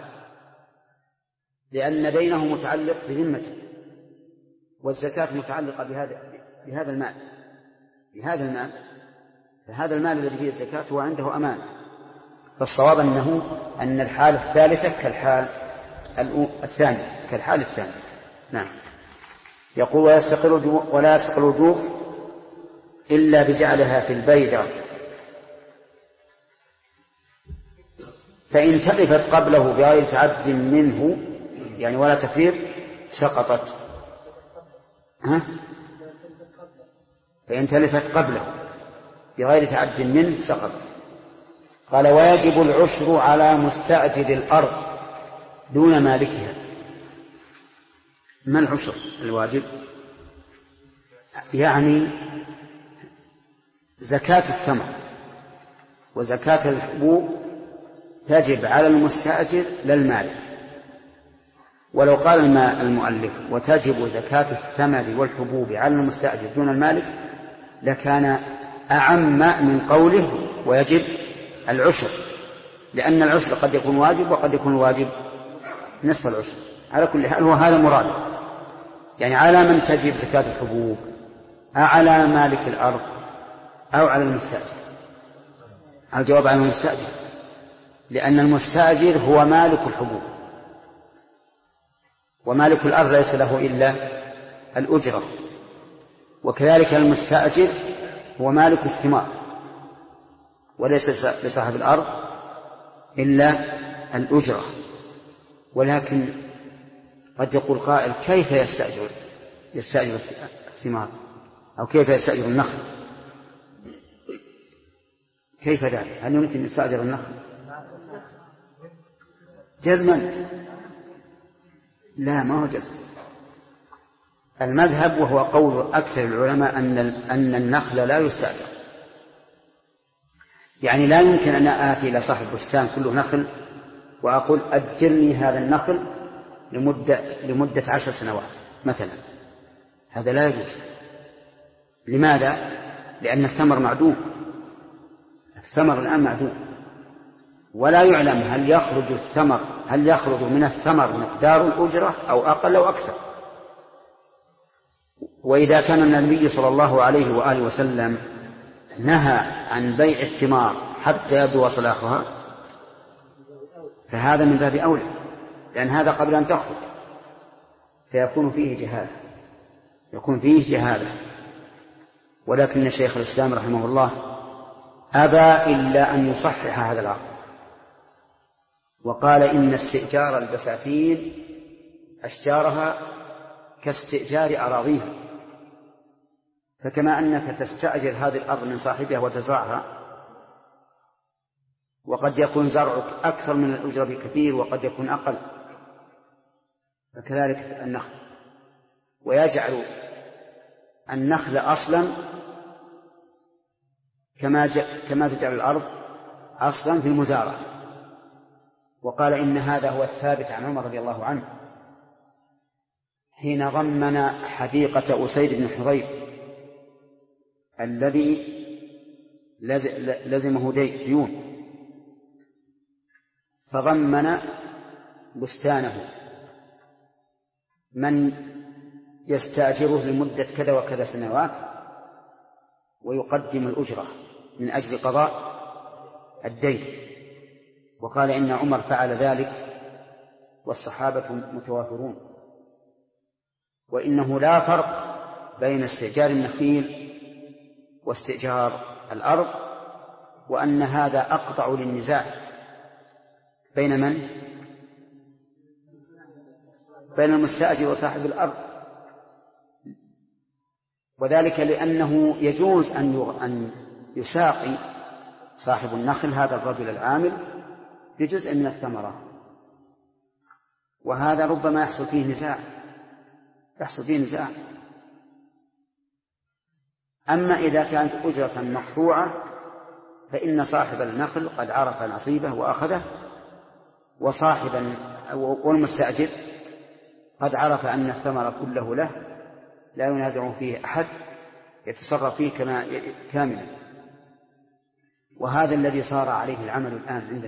لأن دينه متعلق بذمته والزكاة متعلقة بهذا المال، فهذا المال الذي فيه الزكاة هو عنده أمان، فالصواب أن الحال الثالثة كالحال الثانية كالحال الثاني. نعم. يقول ولا يستقر الوجوب إلا بجعلها في البيدر، فإن تلفت قبله بغير تعد منه يعني ولا تفريط سقطت. فإن تلفت قبله بغير تعد منه سقطت. قال ويجب العشر على مستأجر الأرض دون مالكها. ما العشر الواجب؟ يعني زكاة الثمر وزكاة الحبوب تجب على المستأجر لا المالك. ولو قال المؤلف وتجب زكاة الثمر والحبوب على المستأجر دون المالك لكان أعم من قوله ويجب العشر، لأن العشر قد يكون واجب وقد يكون الواجب نصف العشر. على كل حال هو هذا مراد، يعني على من تجب زكاة الحبوب، على مالك الأرض أو على المستأجر؟ الجواب على المستأجر، لأن المستأجر هو مالك الحبوب، ومالك الأرض ليس له إلا الأجرة، وكذلك المستأجر هو مالك الثمار وليس لصاحب الأرض إلا الأجرة. ولكن قد يقول قائل كيف يستأجر الثمار أو كيف يستأجر النخل؟ كيف ذلك؟ هل يمكن يستأجر النخل؟ جزما لا، ما هو جزم. المذهب وهو قول أكثر العلماء أن النخل لا يستأجر، يعني لا يمكن أن آتي إلى صاحب بستان كله نخل وأقول أجرني هذا النخل لمدة 10 سنوات مثلا، هذا لا يجوز. لماذا؟ لأن الثمر معدوم، الثمر الآن معدوم، ولا يعلم هل يخرج من الثمر مقدار الأجرة أو أقل أو أكثر. وإذا كان النبي صلى الله عليه وآله وسلم نهى عن بيع الثمار حتى يبدو صلاحها فهذا من باب أولى، لأن هذا قبل أن تخرج فيكون فيه جهالة. ولكن شيخ الإسلام رحمه الله أبى إلا أن يصحح هذا العقد، وقال إن استئجار البساتين أشجارها كاستئجار أراضيها، فكما أنك تستأجر هذه الأرض من صاحبها وتزرعها، وقد يكون زرعك أكثر من الأجرة بكثير وقد يكون أقل، فكذلك النخل. ويجعل النخل أصلا كما تجعل الأرض أصلا في المزارع. وقال إن هذا هو الثابت عن عمر رضي الله عنه حين ضمن حديقة أسيد بن حضير الذي لزمه ديون، فضمن بستانه من يستأجره لمدة كذا وكذا سنوات ويقدم الأجرة من أجل قضاء الدين. وقال إن عمر فعل ذلك والصحابة متوافرون، وإنه لا فرق بين استئجار النخيل واستئجار الأرض، وأن هذا أقطع للنزاع بين من؟ بين المستأجر وصاحب الأرض، وذلك لأنه يجوز أن يساقي صاحب النخل هذا الرجل العامل بجزء من الثمرة، وهذا ربما يحصل فيه نزاع. أما إذا كانت أجرة مقطوعة فإن صاحب النخل قد عرف نصيبه وأخذه، والمستأجر قد عرف أن الثمر كله له لا ينازع فيه أحد، يتصرف فيه كاملا. وهذا الذي صار عليه العمل الآن عند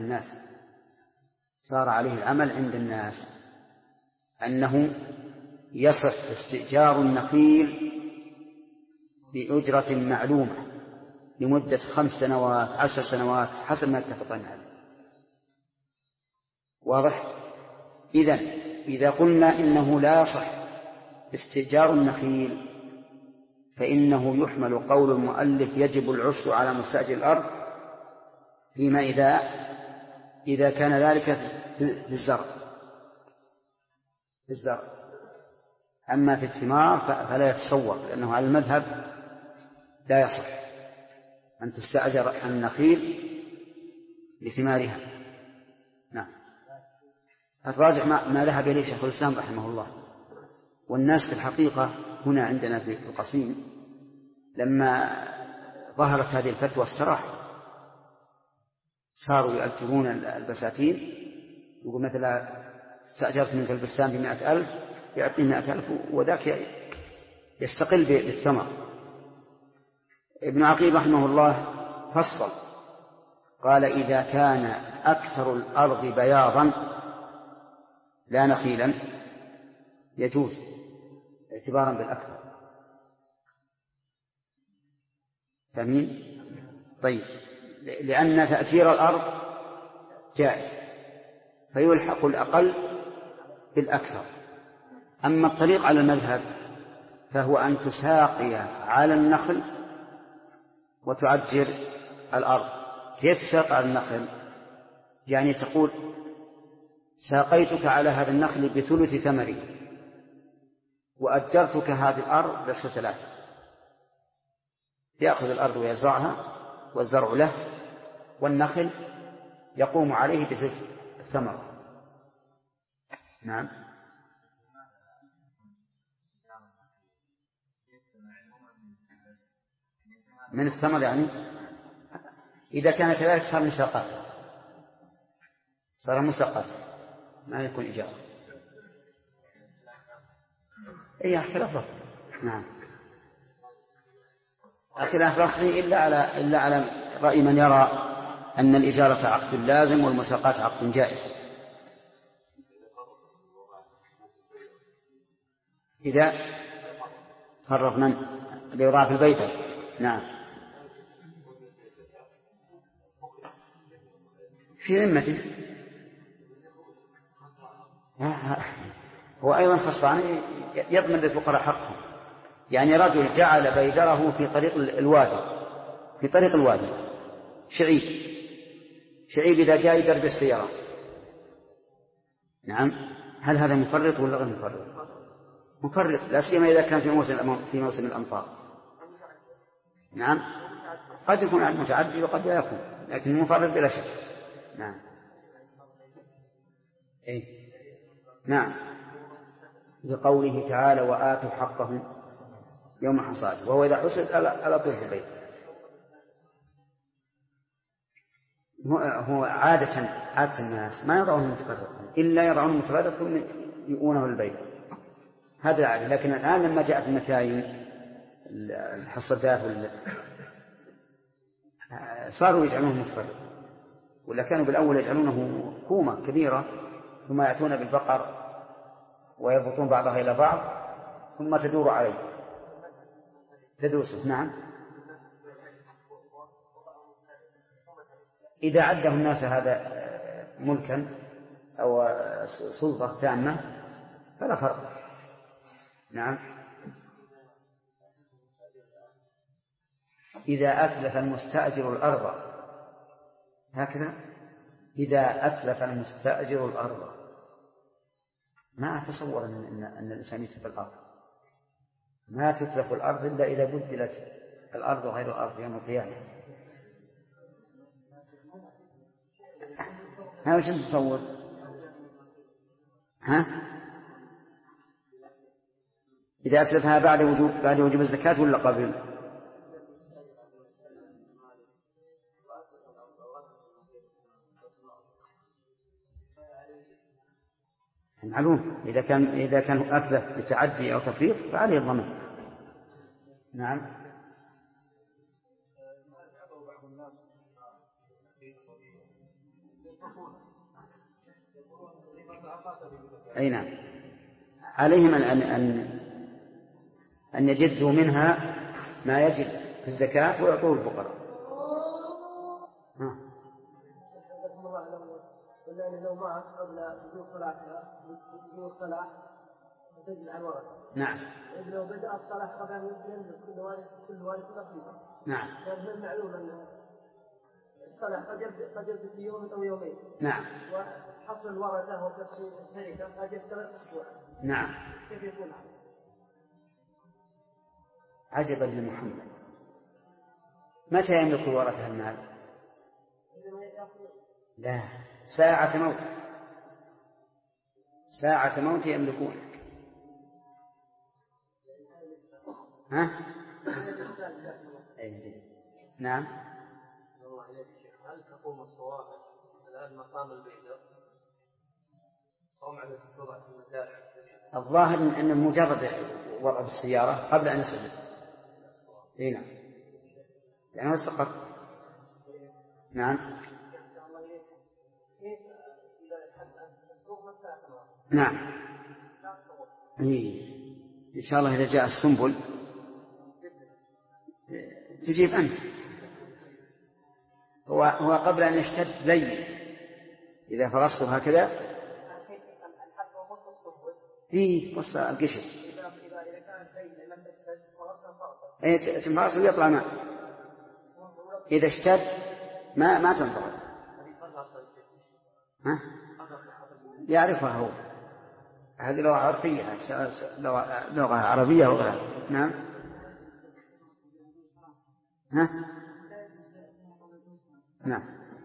الناس، أنه يصح استئجار النخيل بأجرة معلومة لمدة 5 سنوات 10 سنوات حسب ما اتفقنا عليه، واضح؟ إذا قلنا إنه لا يصح استئجار النخيل فإنه يحمل قول المؤلف يجب العشر على مستأجر الأرض فيما إذا كان ذلك في الزرع. أما في الثمار فلا يتصور، لأنه على المذهب لا يصح أن تستأجر النخيل لثمارها. نعم. الراجح ما ذهب إليه شيخ الإسلام رحمه الله. والناس في الحقيقة هنا عندنا في القصيم لما ظهرت هذه الفتوى استراحوا، صاروا يؤجرون البساتين، يقول مثلا استأجرت منك البستان ب100,000 يعطيه 100,000 وذاك يستقل بالثمر. ابن عقيل رحمه الله فصل قال إذا كان أكثر الأرض بياضا لا نخيلا يجوز اعتبارا بالأكثر. فمين؟ طيب، لأن تأثير الأرض جائز فيلحق الأقل بالأكثر. أما الطريق على المذهب فهو أن تساقي على النخل وتعجر الأرض. كيف تساقي على النخل؟ يعني تقول ساقيتك على هذا النخل بثلث ثمره وأجرتك هذه الأرض ب3، يأخذ الأرض ويزرعها والزرع له والنخل يقوم عليه بثلث الثمر. نعم. من الثمر يعني إذا كان كذلك صار مساقات، صار مساقات ما يكون إجارة. أي خلاف رفض. نعم، خلاف رفض إلا على رأي من يرى أن الإجارة عقد لازم والمساقات عقد جائز. إذا فرض من ليضاع في البيت. نعم، في ذمته هو أيضا خصان يضمن للفقراء حقهم. يعني رجل جعل بيدره في طريق الوادي شعيب إذا جاء يدرب السيارات. نعم، هل هذا مفرط ولا غير مفرط؟ لا سيما إذا كان في موسم الأمطار. نعم، قد يكون متعدي وقد لا يكون، لكن مفرط بلا شك. نعم. نعم، بقوله تعالى وآتوا حقه يوم حصاده، وهو إذا حصد على طول البيت. هو عادة الناس ما يضعونه متفرقا إلا يضعونه متفرقا ثم يؤونه البيت، هذا العادة. لكن الآن لما جاءت المكاين الحصدات صاروا يجعلونه متفرقا، ولا كانوا بالأول يجعلونه كومة كبيرة ثم يأتون بالبقر ويربطون بعضها إلى بعض ثم تدور عليه تدوسه. نعم، إذا عده الناس هذا ملكا أو سلطة تامة فلا فرق. نعم، إذا أتلف المستأجر الأرض، هكذا إذا أتلف المستأجر الأرض، ما أتصور أن الإنسان يتلف الأرض. ما تتلف الأرض إلا إذا بدلت الأرض غير الأرض يوم القيامة. ها وش نتصور؟ ها إذا أتلفها بعد وجوب الزكاة ولا قبل؟ معلوم، إذا كان أتلف بتعدي أو تفريط فعليه الضمان. نعم. أي نعم، عليهم أن يجدوا منها ما يجب في الزكاة ويعطوه الفقراء. لأن لو مات قبل بدون الصلاة تجب عن ورثة. نعم. لو بدأ الصلاة قبل أن ينزل كل وارث نصيبه. نعم. كان معلوم أن الصلاة قد يبدأ في يوم أو يومين. نعم. وحصل الورثة وتفصيل الشركة قد يستغرق أسبوع. نعم. كيف يكون؟ عجبا لمحمد، متى يملك الورثة المال؟ لا، ساعة موت يملكونه. ها؟ نعم. هل تقوم الصوامع الآن مقام البيدر؟ صومعة التي توضع في المزارع. الظاهر أن مجرد وضع بالسيارة قبل أن يسلم. نعم. يعني هو سقط. نعم. نعم. إن شاء الله إذا جاء السنبل تجيب أنت. هو قبل أن يشتد لين إذا فرصته هكذا وسط القشر تنفرص ويطلع ماء. إذا اشتد ما تنفرد. ها؟ يعرفها هو. هذه لغة عرفية، لغة عربية وغيرها. نعم. ها؟ نعم.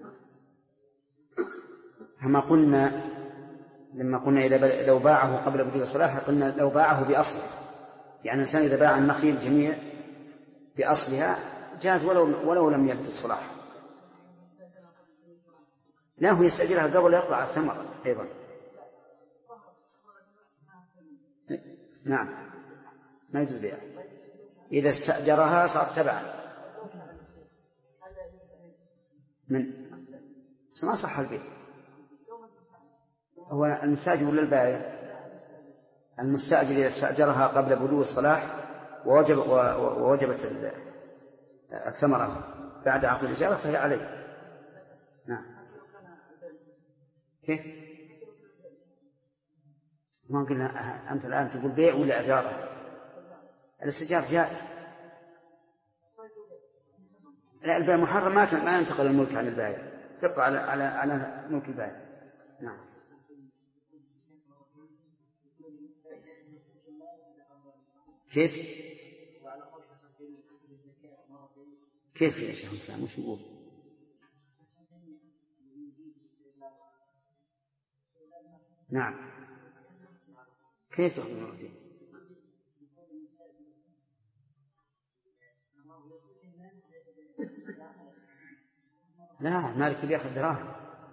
لما قلنا لو باعه قبل بدء الصلاة قلنا لو باعه بأصله، يعني الإنسان إذا باع النخيل جميع بأصلها جاز ولو لم يبدو الصلاح. لا، هو يستأجرها قبل يطلع الثمر أيضا. نعم، ما يجوز بيعها. إذا استأجرها صار تبعا من ما صح البيع. هو المستأجر ولا البائع؟ المستأجر إذا استأجرها قبل بدو الصلاح ووجبت الثمرة بعد عقد الإجارة فهي عليه. نعم. كيف؟ ما قلنا أنت الآن تقول بيع ولا إجارة؟ الاستئجار جائز. لا، البيع محرم، ما ينتقل الملك عن البائع، تبقى على ملك البائع. نعم. كيف يا شيخ الإسلام وش يقول؟ نعم. كيف يخرج فيه؟ لا، مالك بيأخذ دراهم.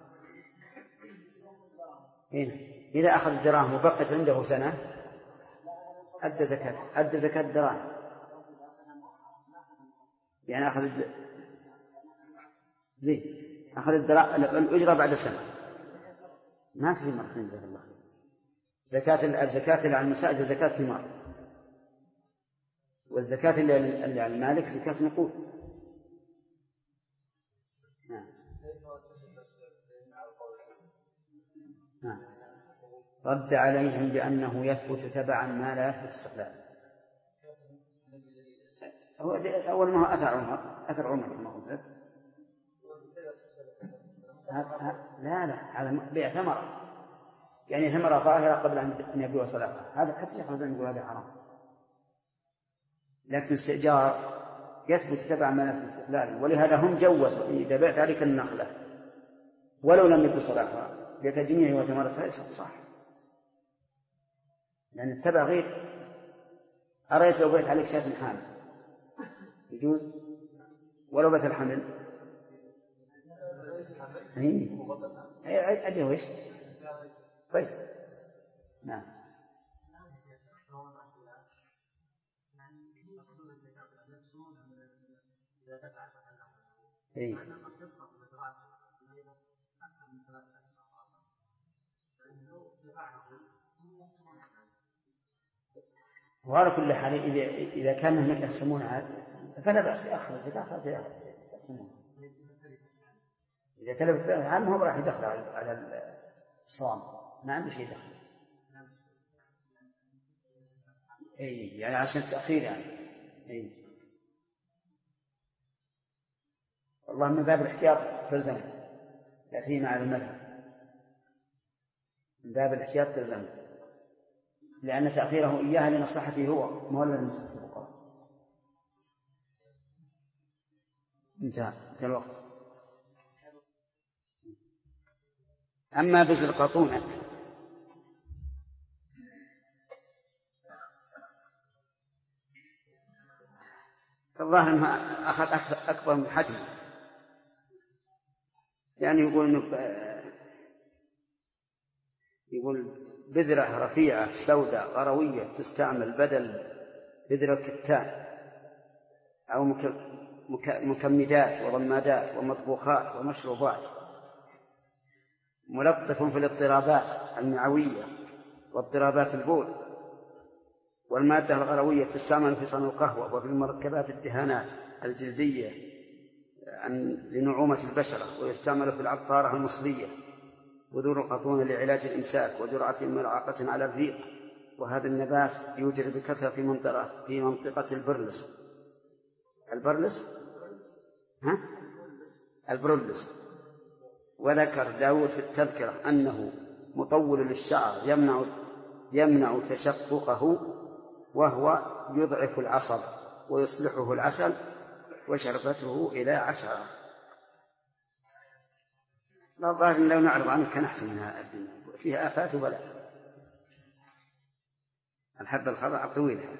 إذا أخذ الدراهم وبقت عنده سنة أدى زكاة الدراهم. يعني أخذ الأجرة بعد سنة، ما في مرتين جزاك الله خير. الزكاة اللي على المستأجر زكاة ثمار، والزكاة اللي على المالك زكاة نقود. نعم. رد عليهم بأنه يثبت تبعا ما لا يثبت استقلالا. أول ما هو أثر عمر ما قلت. لا هذا بيع ثمرة، يعني ثمرة ظاهرة قبل أن يبدو صلاحها، هذا حتى يخرج يقول هذا حرام. لكن استئجار يثبت تبع ما لا يثبت استقلالا، ولهذا هم جوزوا إذا بعت عليك النخلة ولو لم يبدو صلاحها بتجميع وثمرتها صح، لأن التبع غير. أرأيت لو بعت عليك شاة حامل يجوز ولو بات الحمل؟ أجل ويش؟ طيب. نعم. وعلى كل حال إذا كان هم يقسمون عاد فلا بأس يأخذ الزكاة يقسمون. إذا تلفت عنه هو راح يدخل على الصوم، ما عنده شيء دخل. أي يعني عشان التأخير يعني. أي والله من باب الاحتياط تلزم يأتي مع المذهب، من باب الاحتياط تلزم، لأن تأخيره إياها لمصلحته هو ما هو لمصلحة الفقراء. انتهى الوقت. أما بذر القطونة فالظاهر أنه أخذ أكبر من حجمه، يعني يقول بذرة رفيعة سوداء غروية تستعمل بدل بذرة الكتان، أو مكمدات وضمادات ومطبوخات ومشروبات، ملطف في الاضطرابات المعوية واضطرابات البول. والمادة الغروية تستعمل في صنع القهوة وفي مركبات الدهانات الجلدية لنعومة البشرة، ويستعمل في العطارة المصلية. بذور القطونة لعلاج الإمساك وجرعة ملعقة على الريق. وهذا النبات يوجد بكثرة في منطقة البرولس. وذكر داود في التذكرة أنه مطول للشعر يمنع تشققه، وهو يضعف العصب ويصلحه العسل، وشربته إلى 10. لا الظاهر لو نعرض عنه كان أحسن منها الدنيا، فيها آفات وبلاء. الحب الخضراء الطويلة.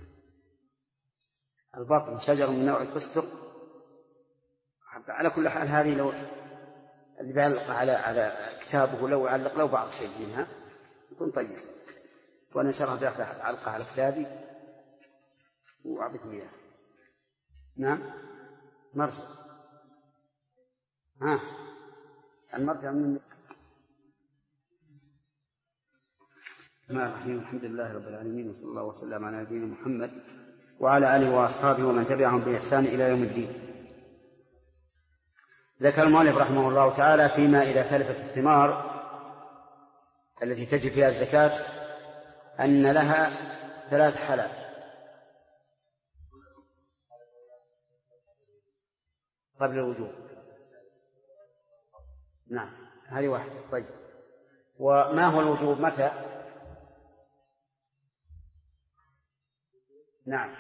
البطن شجر من نوع الفستق. على كل حال هذه لو اللي بيعلق على كتابه لو علق له بعض شيء منها يكون طيب، وأنا إن شاء الله بأخذ علقة على كتابي وأعطيكم إياها. نعم مرجع. المرجع من الحمد لله رب العالمين، وصلى الله وسلم على نبينا محمد وعلى آله وأصحابه ومن تبعهم بإحسان إلى يوم الدين. ذكر المؤلف رحمه الله تعالى فيما إذا تلفت الثمار التي تجب فيها الزكاة أن لها 3 حالات قبل الوجوب. نعم هذه واحدة. طيب وما هو الوجوب متى؟ نعم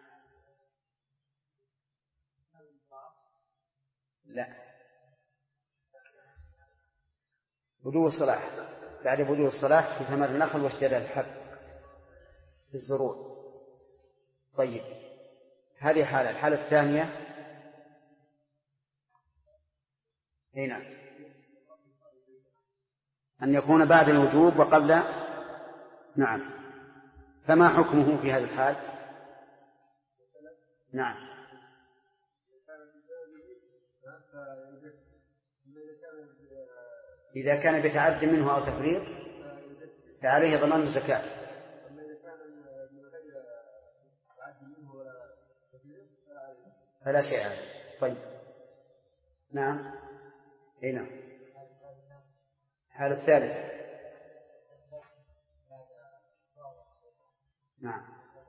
لا، بدو الصلاح، بعد بدو الصلاح في ثمر النخل واشتداد الحب في الزروع. طيب هذه حالة. الحالة الثانية هنا أن يكون بعد الوجوب وقبل. نعم فما حكمه في هذه الحال؟ نعم إذا كان بتعد منه أو تفريط فعليه ضمان الزكاة. فلا شيء عليه. طيب نعم هنا الحالة الثالثة. نعم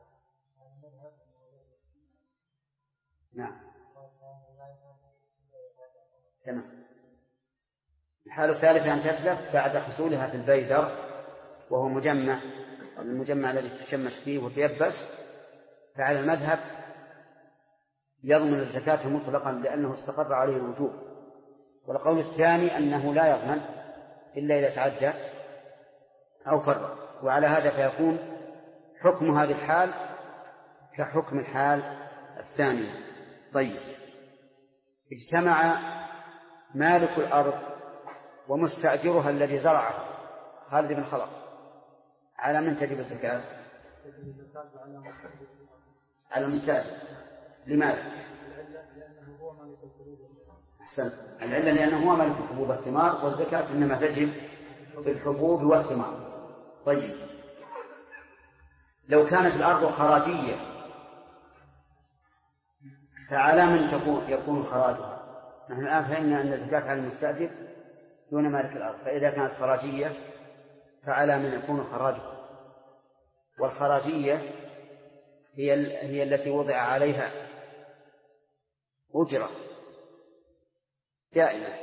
تمام. الحالة الثالثة أن تتلف بعد حصولها في البيدر، وهو المجمع الذي تشمس فيه وتيبس، فعلى المذهب يضمن الزكاة مطلقا لأنه استقر عليه الوجوب. والقول الثاني أنه لا يضمن إلا إذا تعدى أو فرق، وعلى هذا فيكون حكم هذه الحال كحكم الحال الثانية. طيب اجتمع مالك الأرض ومستأجرها الذي زرعه خالد بن خلف، على من تجب الزكاة؟ على المستأجر. لماذا؟ أحسن. العلة لأنه هو مالك الحبوب والثمار، والزكاة إنما تجب في الحبوب والثمار. طيب لو كانت الأرض خراجية فعلى من يكون خراجها؟ نحن الآن فهمنا أن الزكاة على المستأجر دون مالك الأرض، فإذا كانت خراجية فعلى من يكون خراجه. والخراجية هي التي وضع عليها أجرة دائمة.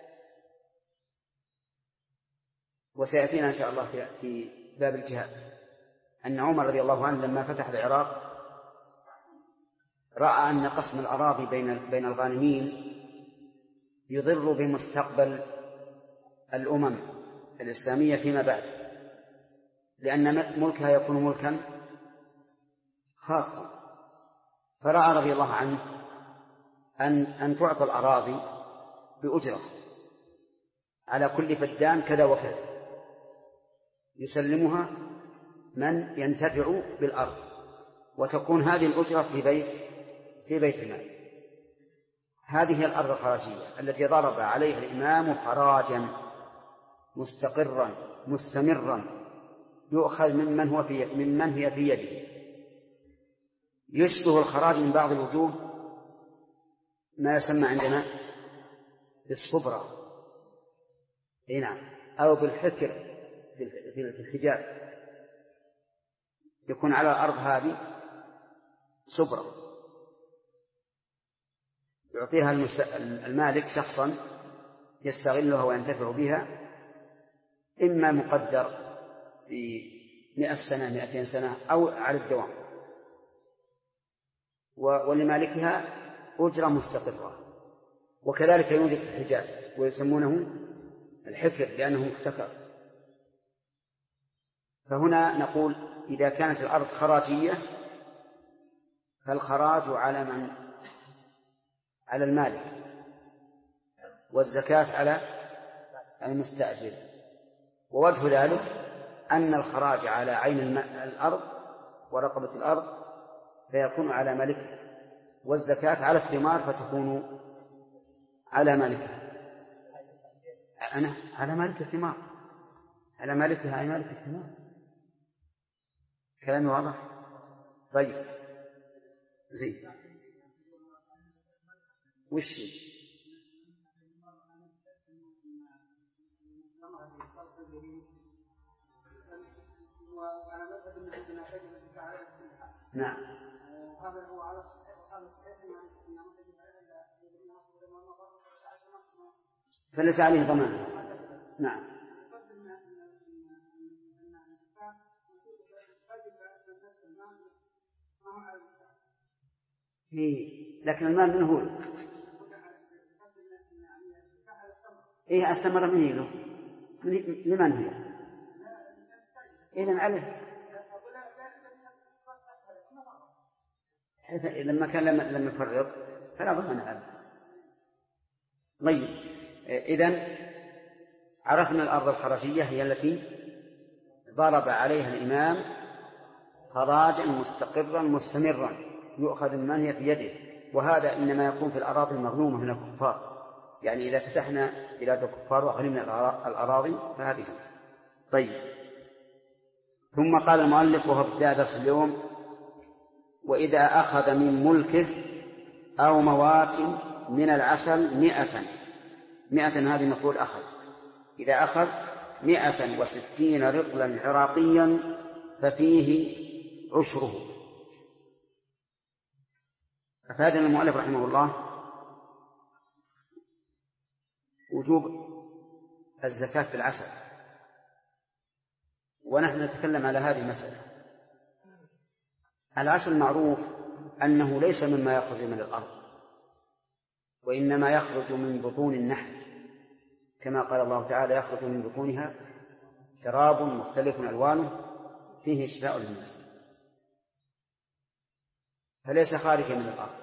وسيأتينا إن شاء الله في باب الجهاد أن عمر رضي الله عنه لما فتح العراق رأى أن قسم الأراضي بين الغانمين يضر بمستقبل الأمم الإسلامية فيما بعد، لأن ملكها يكون ملكا خاصا. فرأى رضي الله عنه أن تعطى الأراضي بأجرة على كل فدان كذا وكذا، يسلمها من ينتفع بالأرض، وتكون هذه الأجرة في بيت المال. هذه هي الأرض الخراجية التي ضرب عليها الإمام خراجا مستقرا مستمرا يؤخذ ممن هي في يده. يشبه الخراج من بعض الوجوه ما يسمى عندنا بالصبرة، نعم، أو بالحكر في الحجاز، يكون على الأرض هذه صبرة يعطيها المالك شخصا يستغلها وينتفع بها، إما مقدر في 100 سنة 200 سنة أو على الدوام، ولمالكها أجرة مستقرة. وكذلك يوجد في الحجاز ويسمونه الحكر لأنه محتكر. فهنا نقول إذا كانت الأرض خراجية فالخراج على المالك، والزكاة على المستأجر. ووجه ذلك أن الخراج على عين الأرض ورقبة الأرض فيكون على مالكها، والزكاة على الثمار فتكون على مالكها. أنا على مالك الثمار، على مالكها أي مالك الثمار. كلامي واضح؟ طيب زين. وش نعم هذا هو على الصحيح فليس عليه ضمان. نعم لكن المال من هو؟ الثمرة من له؟ لمن هي؟ إذن عليه لما كان لم يفرط فلا ضمان عليه. طيب إذن عرفنا الأرض الخراجية هي التي ضرب عليها الإمام خراجا مستقرا مستمرا يؤخذ من هي في يده. وهذا إنما يكون في الأراضي المغنومة من الكفار، يعني إذا فتحنا بلاد الكفار وغنمنا الأراضي فهذه. طيب ثم قال المؤلف وهو ابتداء درس اليوم: وإذا أخذ من ملكه أو موات من العسل 100 هذه نقول أخذ، إذا أخذ 160 رطلا عراقيا ففيه عشره. أفاد المؤلف رحمه الله وجوب الزكاة في العسل، ونحن نتكلم على هذه المسألة. العسل معروف أنه ليس مما يخرج من الأرض، وإنما يخرج من بطون النحل، كما قال الله تعالى: يخرج من بطونها شراب مختلف ألوانه فيه شفاء للناس. فليس خارجا من الأرض،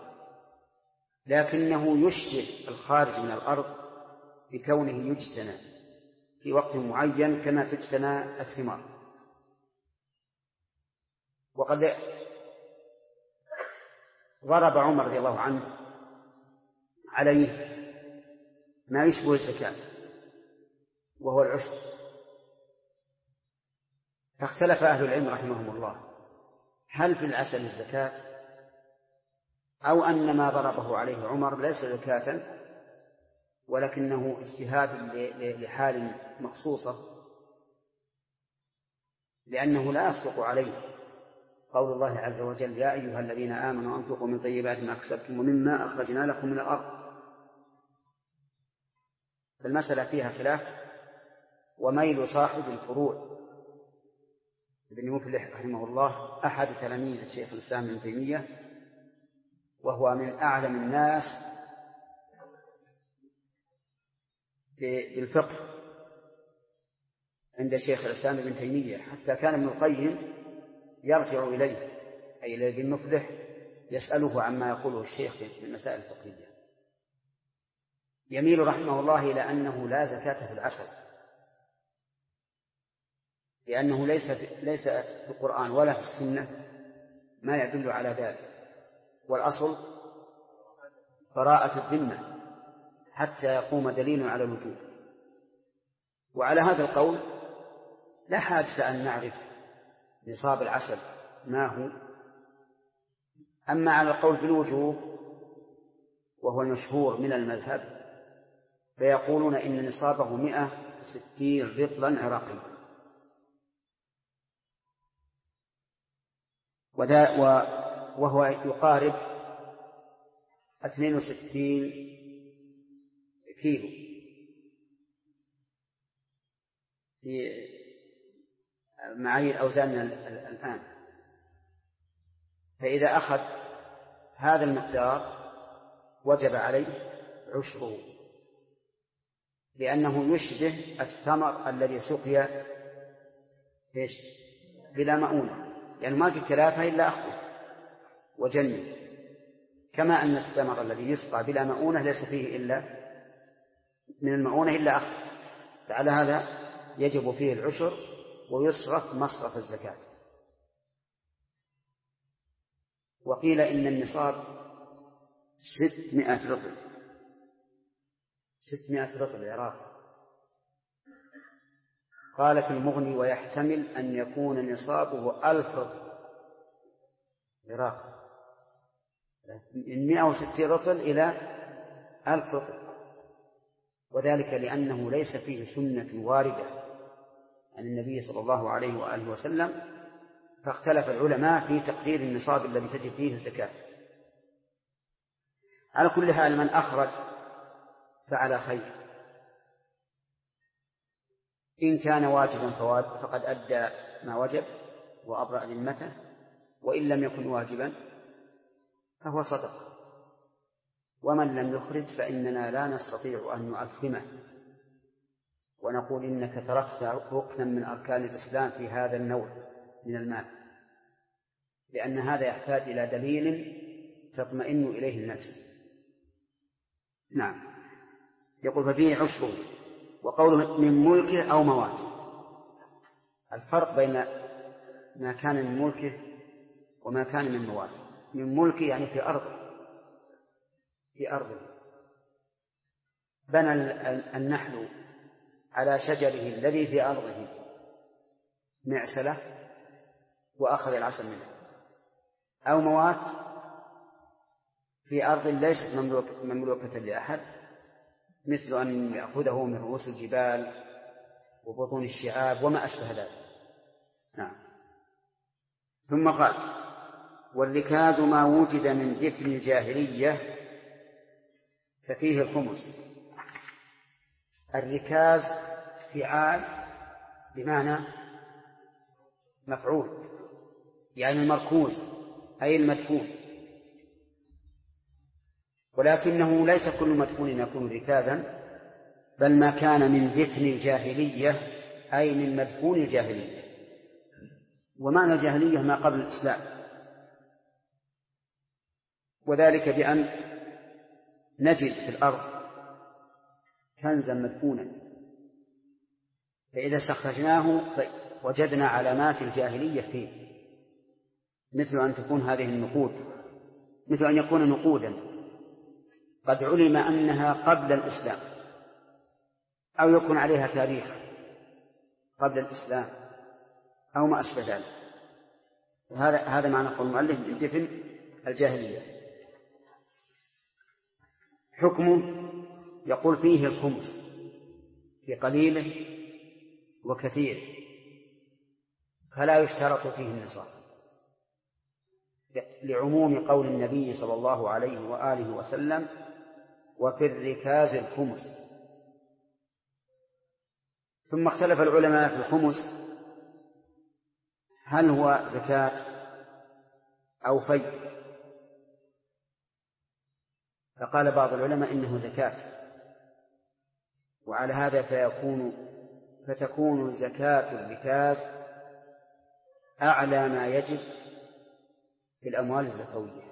لكنه يشبه الخارج من الأرض بكونه يجتنى في وقت معين كما تجتنى الثمار. وقد ضرب عمر رضي الله عنه عليه ما يشبه الزكاة وهو العشر، فاختلف أهل العلم رحمهم الله هل في العسل الزكاة أو أن ما ضربه عليه عمر ليس زكاة ولكنه اجتهاد لحال مخصوصة، لأنه لا يصدق عليه قول الله عز وجل: يا أيها الذين آمنوا أنفقوا من طيبات ما كسبتم ومما أخرجنا لكم من الأرض. فالمسألة فيها خلاف. وميل صاحب الفروع ابن مفلح رحمه الله أحد تلاميذ الشيخ الإسلام ابن تيمية، وهو من أعلم الناس بالفقه عند شيخ الإسلام ابن تيمية، حتى كان ابن القيم يرجع إليه أي إلى ابن مفلح يسأله عما يقوله الشيخ في المسائل الفقهية. يميل رحمه الله إلى أنه لا زكاة في العسل، لأنه ليس في القرآن ولا في السنة ما يدل على ذلك، والأصل براءة الذمة حتى يقوم دليل على الوجوب. وعلى هذا القول لا حاجة أن نعرف نصاب العسل ما هو. أما على القول بالوجوب وهو المشهور من المذهب فيقولون إن نصابه 160 رطلا عراقيا، وهو يقارب 62 كيلو في معايير أوزاننا الآن. فإذا أخذ هذا المقدار وجب عليه عشره، لأنه يشبه الثمر الذي سقي بلا مؤونة، يعني ما في كلافة إلا أخذه وجنه، كما أن الثمر الذي يسقى بلا مؤونة ليس فيه إلا من المؤونة إلا أخذ. فعلى هذا يجب فيه العشر ويصرف مصرف الزكاة. وقيل إن النصاب 600 رطل، 600 رطل عراق. قال في المغني: ويحتمل أن يكون نصابه 1000 رطل عراق، من 160 رطل إلى 1000 رطل، وذلك لأنه ليس فيه سنة واردة عن النبي صلى الله عليه وآله وسلم، فاختلف العلماء في تقدير النصاب الذي تجب فيه الزكاة. على كل حال من أخرج فعلى خير، إن كان واجبا فقد أدى ما وجب وأبرأ ذمته، وإن لم يكن واجبا فهو صدقة. ومن لم يخرج فإننا لا نستطيع أن نعظمه ونقول إنك تركت ركنا من أركان الإسلام في هذا النوع من المال، لأن هذا يحتاج إلى دليل تطمئن إليه النفس. نعم. يقول: ففيه عشره. وقوله من ملكه أو موات، الفرق بين ما كان من ملكه وما كان من موات. من ملكه يعني في أرضه، في أرضه بنى النحل على شجره الذي في أرضه معسلة وأخذ العسل منه. أو موات في أرض ليست مملوكة لأحد، مثل أن يأخذه من رؤوس الجبال وبطون الشعاب وما أشبه ذلك. نعم. ثم قال: والركاز ما وجد من دفن الجاهلية ففيه الخمس. الركاز فعال بمعنى مفعول، يعني المركوز أي المدفون، ولكنه ليس كل مدفون يكون ركازا، بل ما كان من دفن الجاهلية أي من مدفون الجاهلية. ومعنى الجاهلية ما قبل الإسلام، وذلك بأن نجد في الأرض كنزا مدفونا، فإذا استخرجناه وجدنا علامات الجاهلية فيه، مثل أن تكون هذه النقود، مثل أن يكون نقودا قد علم أنها قبل الإسلام، أو يكون عليها تاريخ قبل الإسلام أو ما أشبه ذلك. هذا معنى قول المؤلف بالدفن الجاهلية. حكمه يقول فيه الخمس في قليله وكثيره، فلا يشترط فيه النصاب، لعموم قول النبي صلى الله عليه وآله وسلم: وفي الركاز الخمس. ثم اختلف العلماء في الخمس هل هو زكاة أو فيء، فقال بعض العلماء إنه زكاة، وعلى هذا فتكون زكاة الركاز أعلى ما يجب في الأموال الزكوية.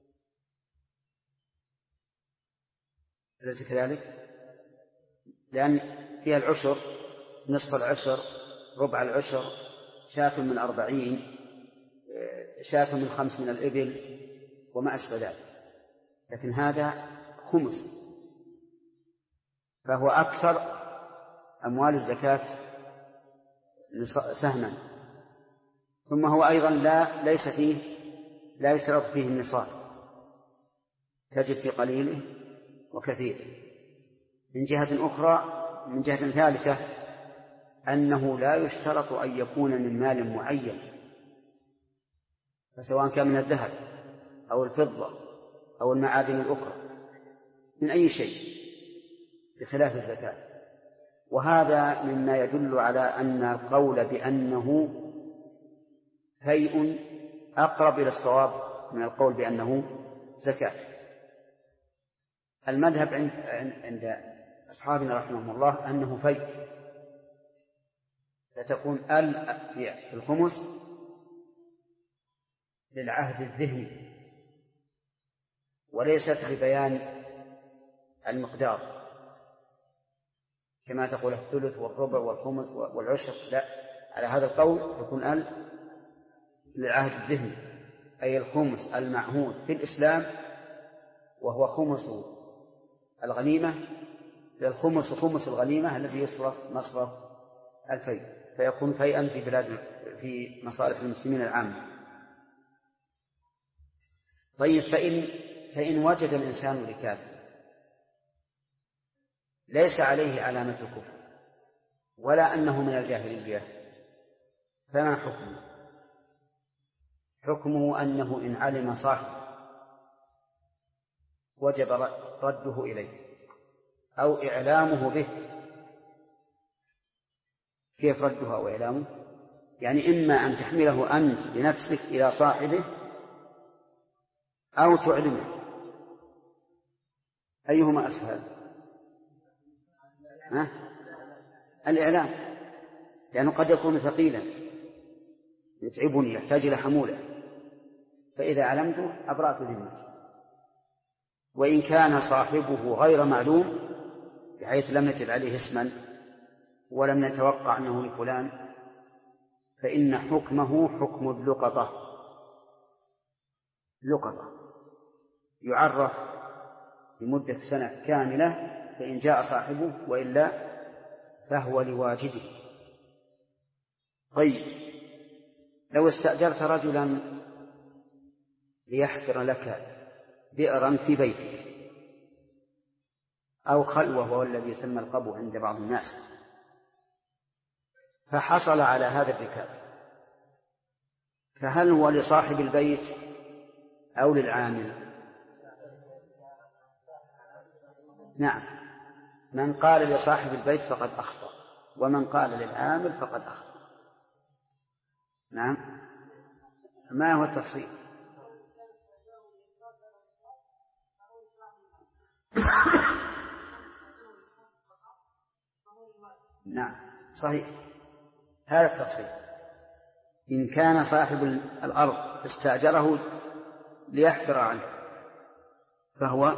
أليس كذلك؟ لأن فيها العشر، نصف العشر، ربع العشر، شاة من 40، شاة من 5 من الإبل وما أشبه ذلك، لكن هذا خمس، فهو أكثر أموال الزكاة سهما. ثم هو أيضا لا يشترط فيه النصاب، تجد في قليله وكثيره. من جهة أخرى، من جهة ثالثة، أنه لا يشترط أن يكون من مال معين، فسواء كان من الذهب أو الفضة أو المعادن الأخرى، من أي شيء، بخلاف الزكاة. وهذا مما يدل على أن القول بأنه فيء أقرب إلى الصواب من القول بأنه زكاة. المذهب عند أصحابنا رحمهم الله أنه فيء، فتكون في الخمس للعهد الذهني وليست لبيان المقدار كما تقول الثلث والربع والخمس والعشر، لا، على هذا القول تكون للعهد الذهني، أي الخمس المعهود في الإسلام، وهو خمس الغنيمة، الخمس خمس الغنيمة الذي يصرف مصرف الفيء، فيكون فيئا في مصالح المسلمين العامة. طيب، فإن وجد الإنسان ركازا ليس عليه علامة الكفر ولا أنه من الجاهلية، فما حكمه؟ حكمه أنه إن علم صاحبه وجب رده إليه أو إعلامه به. كيف رده أو إعلامه؟ يعني إما أن تحمله أنت بنفسك إلى صاحبه أو تعلمه، أيهما أسهل؟ الإعلام، لأنه قد يكون ثقيلا يتعبني، يحتاج إلى حمولة، فإذا علمته أبرأت ذمتي. وإن كان صاحبه غير معلوم بحيث لم نجد عليه اسما ولم نتوقع أنه لفلان، فإن حكمه حكم اللقطة، يعرف لمدة سنة كاملة، فإن جاء صاحبه، وإلا فهو لواجده. طيب، لو استأجرت رجلا ليحفر لك بئرا في بيتك أو خلوة، وهو الذي يسمى القبو عند بعض الناس، فحصل على هذا الركاز، فهل هو لصاحب البيت أو للعامل؟ نعم، من قال لصاحب البيت فقد أخطأ، ومن قال للعامل فقد أخطأ. نعم، ما هو التفصيل؟ نعم، صحيح، هذا التفصيل. إن كان صاحب الأرض استأجره ليحفر عنه فهو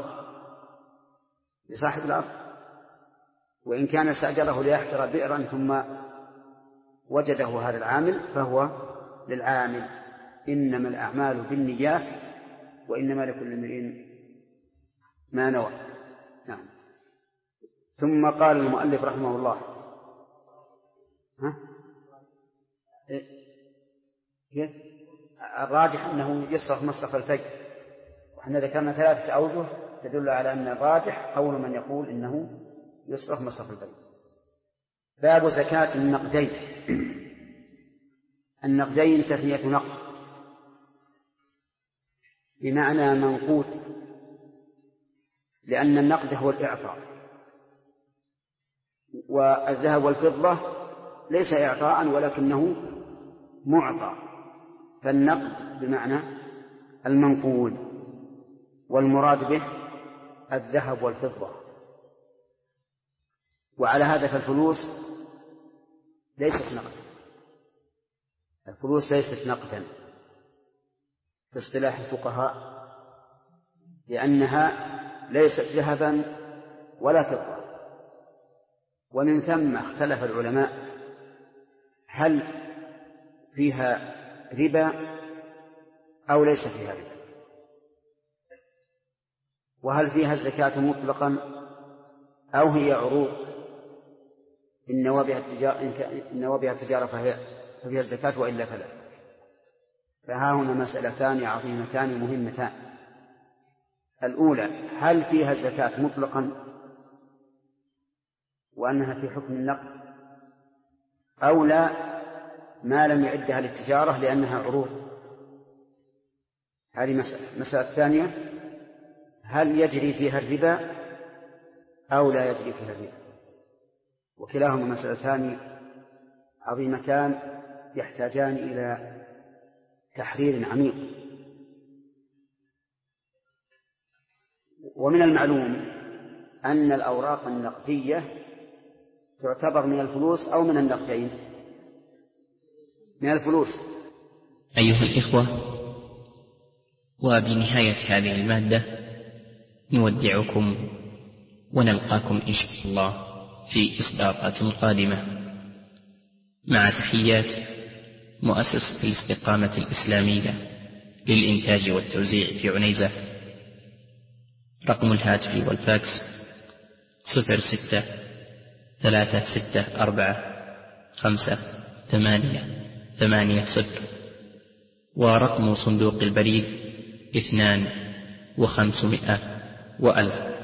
لصاحب الأرض، وإن كان استأجره ليحفر بئرا ثم وجده هذا العامل فهو للعامل. إنما الأعمال بالنيات وإنما لكل امرئ ما نوى. نعم. ثم قال المؤلف رحمه الله: الراجح أنه يصرف مصرف الفيء، وإحنا ذكرنا 3 أوجه تدل على أن الراجح قول من يقول إنه يصرف مصرف البيع. باب زكاة النقدين. النقدين تثنية نقد بمعنى منقود، لأن النقد هو الإعطاء، والذهب والفضة ليس إعطاء ولكنه معطى، فالنقد بمعنى المنقود، والمراد به الذهب والفضة. وعلى هذا فالفلوس ليست نقدا، الفلوس ليست نقدا في اصطلاح الفقهاء، لأنها ليست ذهبا ولا فضة. ومن ثم اختلف العلماء هل فيها ربا أو ليس فيها ربا، وهل فيها الزكاة مطلقا أو هي عروض إن نوى بها التجارة ففيها الزكاة وإلا فلا. فها هنا مسألتان عظيمتان مهمتان. الأولى هل فيها الزكاة مطلقا وأنها في حكم النقد، أو لا ما لم يعدها للتجارة لأنها عروض. هذه مسألة الثانية هل يجري فيها الربا أو لا يجري فيها الربا. وكلاهما مسألتان عظيمتان يحتاجان إلى تحرير عميق. ومن المعلوم أن الأوراق النقدية تعتبر من الفلوس أو من النقدين؟ من الفلوس. أيها الإخوة، وبنهاية هذه المادة نودعكم ونلقاكم إن شاء الله في إصدارات قادمة، مع تحيات مؤسسة الاستقامة الإسلامية للإنتاج والتوزيع في عنيزة. رقم الهاتف والفاكس 06-364-5-8-8-0، ورقم صندوق البريد 2 و500 و1000.